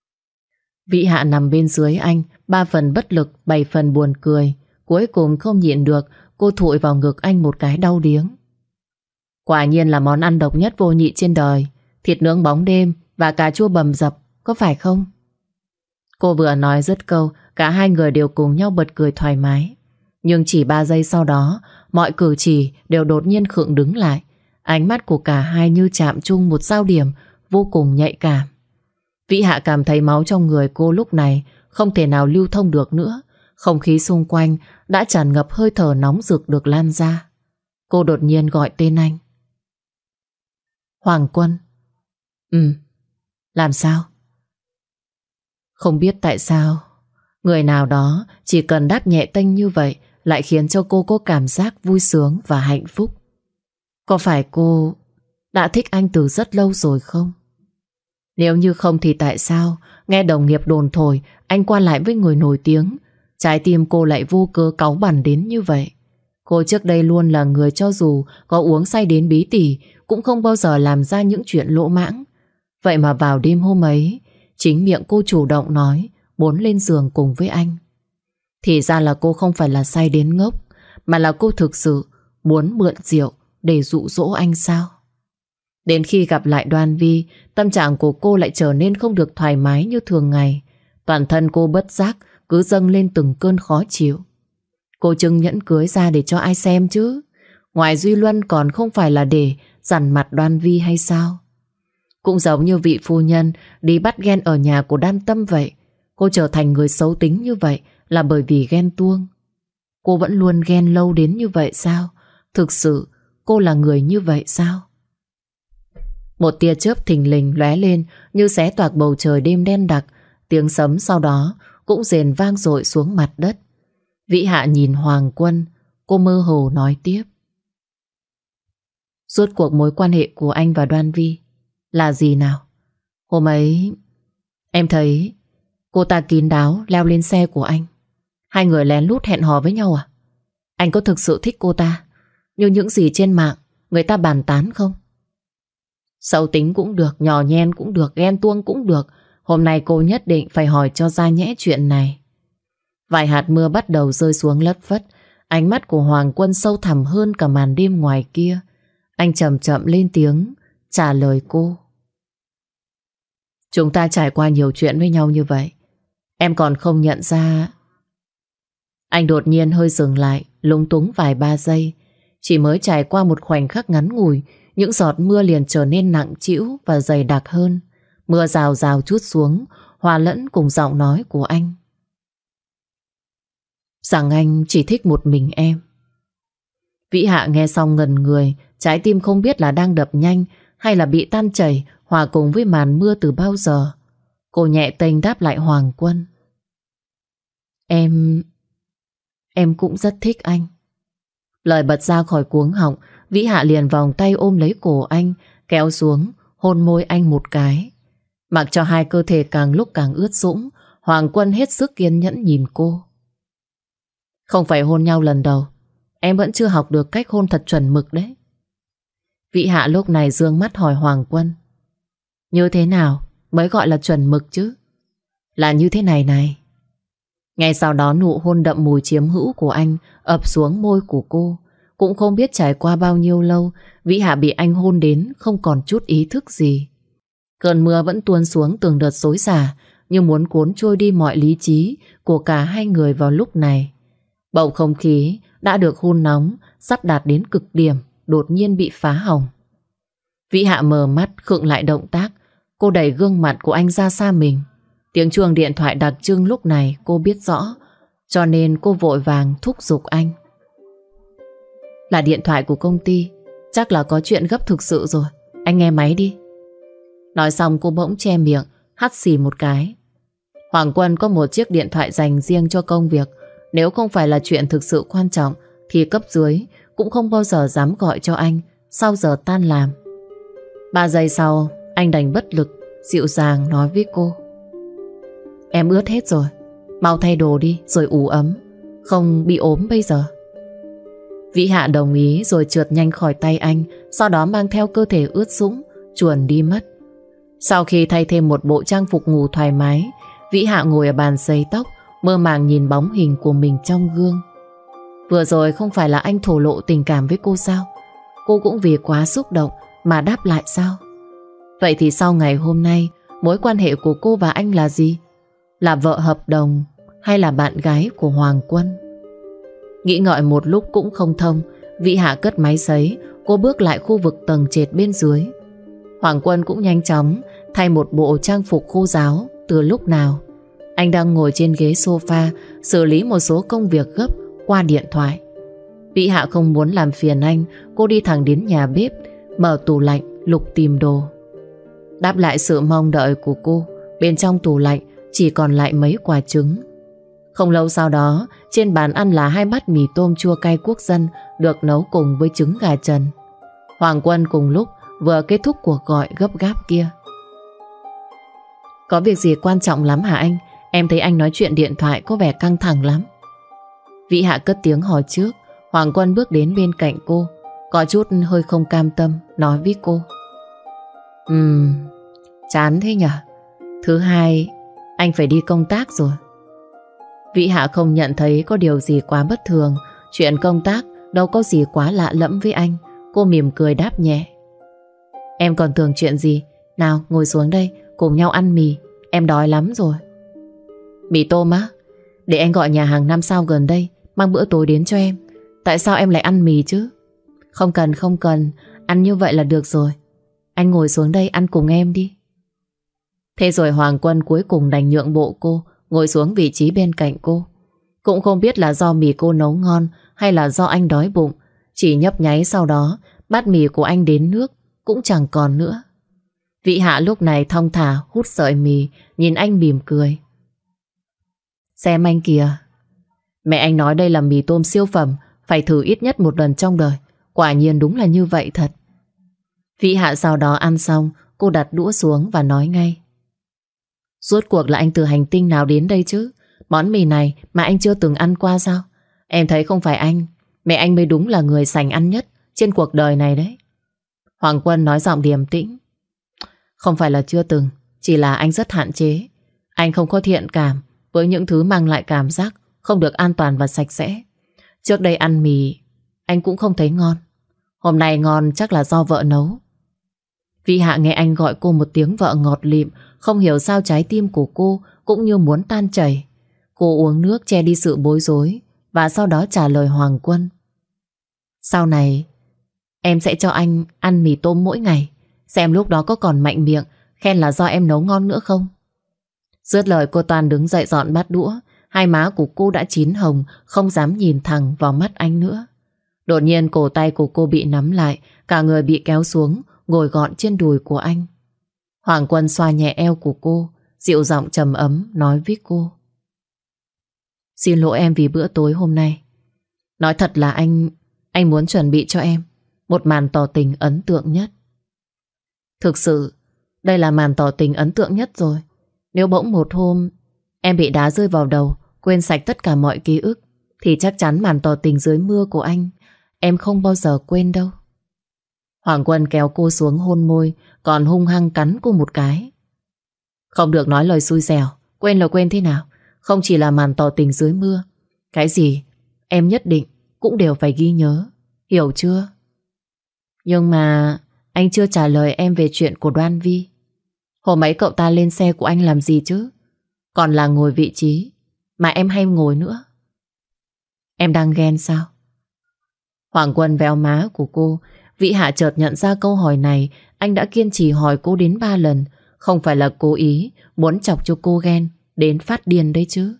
Vĩ Hạ nằm bên dưới anh, 3 phần bất lực, 7 phần buồn cười. Cuối cùng không nhịn được, cô thụi vào ngực anh một cái đau điếng. Quả nhiên là món ăn độc nhất vô nhị trên đời. Thịt nướng bóng đêm và cà chua bầm dập, có phải không? Cô vừa nói dứt câu, cả hai người đều cùng nhau bật cười thoải mái. Nhưng chỉ 3 giây sau đó, mọi cử chỉ đều đột nhiên khựng đứng lại. Ánh mắt của cả hai như chạm chung một giao điểm vô cùng nhạy cảm. Vĩ Hạ cảm thấy máu trong người cô lúc này không thể nào lưu thông được nữa. Không khí xung quanh đã tràn ngập hơi thở nóng rực được lan ra. Cô đột nhiên gọi tên anh. Hoàng Quân. Làm sao? Không biết tại sao người nào đó chỉ cần đáp nhẹ tênh như vậy lại khiến cho cô có cảm giác vui sướng và hạnh phúc. Có phải cô đã thích anh từ rất lâu rồi không? Nếu như không thì tại sao nghe đồng nghiệp đồn thổi anh qua lại với người nổi tiếng, trái tim cô lại vô cớ cáu bẳn đến như vậy? Cô trước đây luôn là người cho dù có uống say đến bí tỉ cũng không bao giờ làm ra những chuyện lỗ mãng. Vậy mà vào đêm hôm ấy, chính miệng cô chủ động nói muốn lên giường cùng với anh. Thì ra là cô không phải là say đến ngốc, mà là cô thực sự muốn mượn rượu để dụ dỗ anh sao? Đến khi gặp lại Đoan Vi, tâm trạng của cô lại trở nên không được thoải mái như thường ngày. Toàn thân cô bất giác cứ dâng lên từng cơn khó chịu. Cô trưng nhẫn cưới ra để cho ai xem chứ? Ngoài Duy Luân còn không phải là để dằn mặt Đoan Vi hay sao? Cũng giống như vị phu nhân đi bắt ghen ở nhà của Đan Tâm vậy. Cô trở thành người xấu tính như vậy là bởi vì ghen tuông. Cô vẫn luôn ghen lâu đến như vậy sao? Thực sự cô là người như vậy sao? Một tia chớp thình lình lóe lên như xé toạc bầu trời đêm đen đặc. Tiếng sấm sau đó cũng rền vang dội xuống mặt đất. Vĩ Hạ nhìn Hoàng Quân, cô mơ hồ nói tiếp. Rốt cuộc mối quan hệ của anh và Đoan Vi là gì nào? Hôm ấy em thấy cô ta kín đáo leo lên xe của anh. Hai người lén lút hẹn hò với nhau à? Anh có thực sự thích cô ta như những gì trên mạng người ta bàn tán không? Xấu tính cũng được, nhỏ nhen cũng được, ghen tuông cũng được. Hôm nay cô nhất định phải hỏi cho ra nhẽ chuyện này. Vài hạt mưa bắt đầu rơi xuống lất phất. Ánh mắt của Hoàng Quân sâu thẳm hơn cả màn đêm ngoài kia. Anh chậm chậm lên tiếng trả lời cô. Chúng ta trải qua nhiều chuyện với nhau như vậy, em còn không nhận ra. Anh đột nhiên hơi dừng lại, lúng túng vài ba giây. Chỉ mới trải qua một khoảnh khắc ngắn ngủi, những giọt mưa liền trở nên nặng trĩu và dày đặc hơn. Mưa rào rào trút xuống, hòa lẫn cùng giọng nói của anh. Rằng anh chỉ thích một mình em. Vĩ Hạ nghe xong ngần người, trái tim không biết là đang đập nhanh hay là bị tan chảy hòa cùng với màn mưa từ bao giờ. Cô nhẹ tênh đáp lại Hoàng Quân. Em cũng rất thích anh. Lời bật ra khỏi cuống họng, Vĩ Hạ liền vòng tay ôm lấy cổ anh, kéo xuống, hôn môi anh một cái. Mặc cho hai cơ thể càng lúc càng ướt sũng, Hoàng Quân hết sức kiên nhẫn nhìn cô. Không phải hôn nhau lần đầu, em vẫn chưa học được cách hôn thật chuẩn mực đấy. Vĩ Hạ lúc này dương mắt hỏi Hoàng Quân. Như thế nào mới gọi là chuẩn mực chứ? Là như thế này này. Ngay sau đó nụ hôn đậm mùi chiếm hữu của anh ập xuống môi của cô. Cũng không biết trải qua bao nhiêu lâu, Vĩ Hạ bị anh hôn đến không còn chút ý thức gì. Cơn mưa vẫn tuôn xuống từng đợt xối xả, như muốn cuốn trôi đi mọi lý trí của cả hai người vào lúc này. Bầu không khí đã được hun nóng, sắp đạt đến cực điểm, đột nhiên bị phá hỏng. Vĩ Hạ mờ mắt, khựng lại động tác. Cô đẩy gương mặt của anh ra xa mình. Tiếng chuông điện thoại đặc trưng lúc này cô biết rõ, cho nên cô vội vàng thúc giục anh. Là điện thoại của công ty, chắc là có chuyện gấp thực sự rồi, anh nghe máy đi. Nói xong cô bỗng che miệng, hắt xì một cái. Hoàng Quân có một chiếc điện thoại dành riêng cho công việc. Nếu không phải là chuyện thực sự quan trọng thì cấp dưới cũng không bao giờ dám gọi cho anh sau giờ tan làm. 3 giây sau, anh đành bất lực, dịu dàng nói với cô. Em ướt hết rồi, mau thay đồ đi rồi ủ ấm, không bị ốm bây giờ. Vĩ Hạ đồng ý rồi trượt nhanh khỏi tay anh, sau đó mang theo cơ thể ướt sũng chuồn đi mất. Sau khi thay thêm một bộ trang phục ngủ thoải mái, Vĩ Hạ ngồi ở bàn sấy tóc, mơ màng nhìn bóng hình của mình trong gương. Vừa rồi không phải là anh thổ lộ tình cảm với cô sao? Cô cũng vì quá xúc động mà đáp lại sao? Vậy thì sau ngày hôm nay, mối quan hệ của cô và anh là gì? Là vợ hợp đồng hay là bạn gái của Hoàng Quân? Nghĩ ngợi một lúc cũng không thông, Vĩ Hạ cất máy sấy, cô bước lại khu vực tầng trệt bên dưới. Hoàng Quân cũng nhanh chóng thay một bộ trang phục khô ráo từ lúc nào. Anh đang ngồi trên ghế sofa xử lý một số công việc gấp qua điện thoại. Vĩ Hạ không muốn làm phiền anh, cô đi thẳng đến nhà bếp, mở tủ lạnh lục tìm đồ. Đáp lại sự mong đợi của cô, bên trong tủ lạnh chỉ còn lại mấy quả trứng. Không lâu sau đó, trên bàn ăn là 2 bát mì tôm chua cay quốc dân được nấu cùng với trứng gà trần. Hoàng Quân cùng lúc vừa kết thúc cuộc gọi gấp gáp kia. Có việc gì quan trọng lắm hả anh? Em thấy anh nói chuyện điện thoại có vẻ căng thẳng lắm. Vĩ Hạ cất tiếng hỏi trước. Hoàng Quân bước đến bên cạnh cô, có chút hơi không cam tâm, nói với cô. Chán thế nhở? Thứ hai, anh phải đi công tác rồi. Vĩ Hạ không nhận thấy có điều gì quá bất thường. Chuyện công tác đâu có gì quá lạ lẫm với anh. Cô mỉm cười đáp nhẹ. Em còn tưởng chuyện gì. Nào ngồi xuống đây, cùng nhau ăn mì. Em đói lắm rồi. Mì tôm á? Để anh gọi nhà hàng 5 sao gần đây mang bữa tối đến cho em. Tại sao em lại ăn mì chứ? Không cần, không cần. Ăn như vậy là được rồi. Anh ngồi xuống đây ăn cùng em đi. Thế rồi Hoàng Quân cuối cùng đành nhượng bộ cô, ngồi xuống vị trí bên cạnh cô. Cũng không biết là do mì cô nấu ngon hay là do anh đói bụng. Chỉ nhấp nháy sau đó, bát mì của anh đến nước cũng chẳng còn nữa. Vị Hạ lúc này thong thả hút sợi mì, nhìn anh mỉm cười. Xem anh kìa. Mẹ anh nói đây là mì tôm siêu phẩm, phải thử ít nhất một lần trong đời. Quả nhiên đúng là như vậy thật. Vị Hạ sau đó ăn xong, cô đặt đũa xuống và nói ngay. Rốt cuộc là anh từ hành tinh nào đến đây chứ? Món mì này mà anh chưa từng ăn qua sao? Em thấy không phải anh, mẹ anh mới đúng là người sành ăn nhất trên cuộc đời này đấy. Hoàng Quân nói giọng điềm tĩnh. Không phải là chưa từng, chỉ là anh rất hạn chế. Anh không có thiện cảm với những thứ mang lại cảm giác không được an toàn và sạch sẽ. Trước đây ăn mì anh cũng không thấy ngon. Hôm nay ngon chắc là do vợ nấu. Vị Hạ nghe anh gọi cô một tiếng vợ ngọt lịm, không hiểu sao trái tim của cô cũng như muốn tan chảy. Cô uống nước che đi sự bối rối và sau đó trả lời Hoàng Quân. Sau này em sẽ cho anh ăn mì tôm mỗi ngày, xem lúc đó có còn mạnh miệng khen là do em nấu ngon nữa không. Dứt lời cô Toàn đứng dậy dọn bát đũa. Hai má của cô đã chín hồng, không dám nhìn thẳng vào mắt anh nữa. Đột nhiên cổ tay của cô bị nắm lại, cả người bị kéo xuống, ngồi gọn trên đùi của anh. Hoàng Quân xoa nhẹ eo của cô, dịu giọng trầm ấm nói với cô. Xin lỗi em vì bữa tối hôm nay. Nói thật là anh muốn chuẩn bị cho em một màn tỏ tình ấn tượng nhất. Thực sự, đây là màn tỏ tình ấn tượng nhất rồi. Nếu bỗng một hôm em bị đá rơi vào đầu, quên sạch tất cả mọi ký ức, thì chắc chắn màn tỏ tình dưới mưa của anh em không bao giờ quên đâu. Hoàng Quân kéo cô xuống hôn môi, còn hung hăng cắn cô một cái. Không được nói lời xui xẻo. Quên là quên thế nào? Không chỉ là màn tỏ tình dưới mưa, cái gì em nhất định cũng đều phải ghi nhớ. Hiểu chưa? Nhưng mà anh chưa trả lời em về chuyện của Đoan Vi. Hôm ấy cậu ta lên xe của anh làm gì chứ? Còn là ngồi vị trí mà em hay ngồi nữa. Em đang ghen sao? Hoàng Quân véo má của cô. Vị Hạ chợt nhận ra câu hỏi này anh đã kiên trì hỏi cô đến 3 lần. Không phải là cố ý muốn chọc cho cô ghen đến phát điên đấy chứ.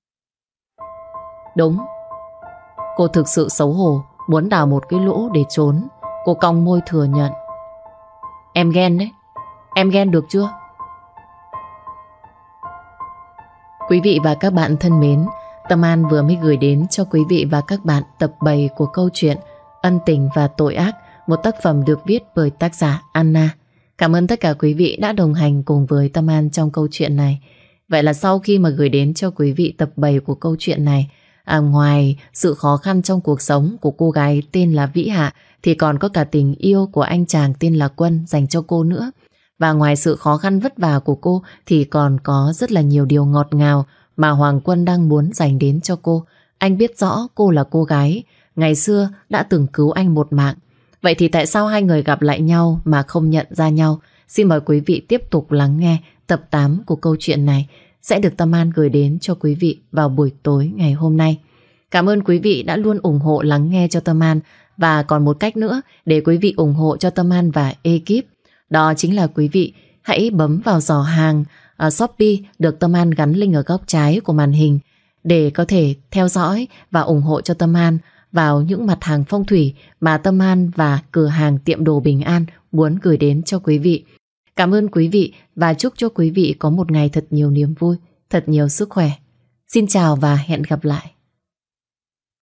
Đúng, cô thực sự xấu hổ, muốn đào một cái lỗ để trốn. Cô cong môi thừa nhận. Em ghen đấy. Em ghen được chưa? Quý vị và các bạn thân mến, Tâm An vừa mới gửi đến cho quý vị và các bạn tập 7 của câu chuyện Ân tình và tội ác, một tác phẩm được viết bởi tác giả Anna. Cảm ơn tất cả quý vị đã đồng hành cùng với Tâm An trong câu chuyện này. Vậy là sau khi mà gửi đến cho quý vị tập 7 của câu chuyện này, ngoài sự khó khăn trong cuộc sống của cô gái tên là Vĩ Hạ, thì còn có cả tình yêu của anh chàng tên là Quân dành cho cô nữa. Và ngoài sự khó khăn vất vả của cô thì còn có rất là nhiều điều ngọt ngào mà Hoàng Quân đang muốn dành đến cho cô. Anh biết rõ cô là cô gái ngày xưa đã từng cứu anh một mạng. Vậy thì tại sao hai người gặp lại nhau mà không nhận ra nhau? Xin mời quý vị tiếp tục lắng nghe tập 8 của câu chuyện này sẽ được Tâm An gửi đến cho quý vị vào buổi tối ngày hôm nay. Cảm ơn quý vị đã luôn ủng hộ lắng nghe cho Tâm An. Và còn một cách nữa để quý vị ủng hộ cho Tâm An và ekip, đó chính là quý vị hãy bấm vào giỏ hàng Shopee được Tâm An gắn link ở góc trái của màn hình để có thể theo dõi và ủng hộ cho Tâm An vào những mặt hàng phong thủy mà Tâm An và cửa hàng tiệm đồ Bình An muốn gửi đến cho quý vị. Cảm ơn quý vị và chúc cho quý vị có một ngày thật nhiều niềm vui, thật nhiều sức khỏe. Xin chào và hẹn gặp lại.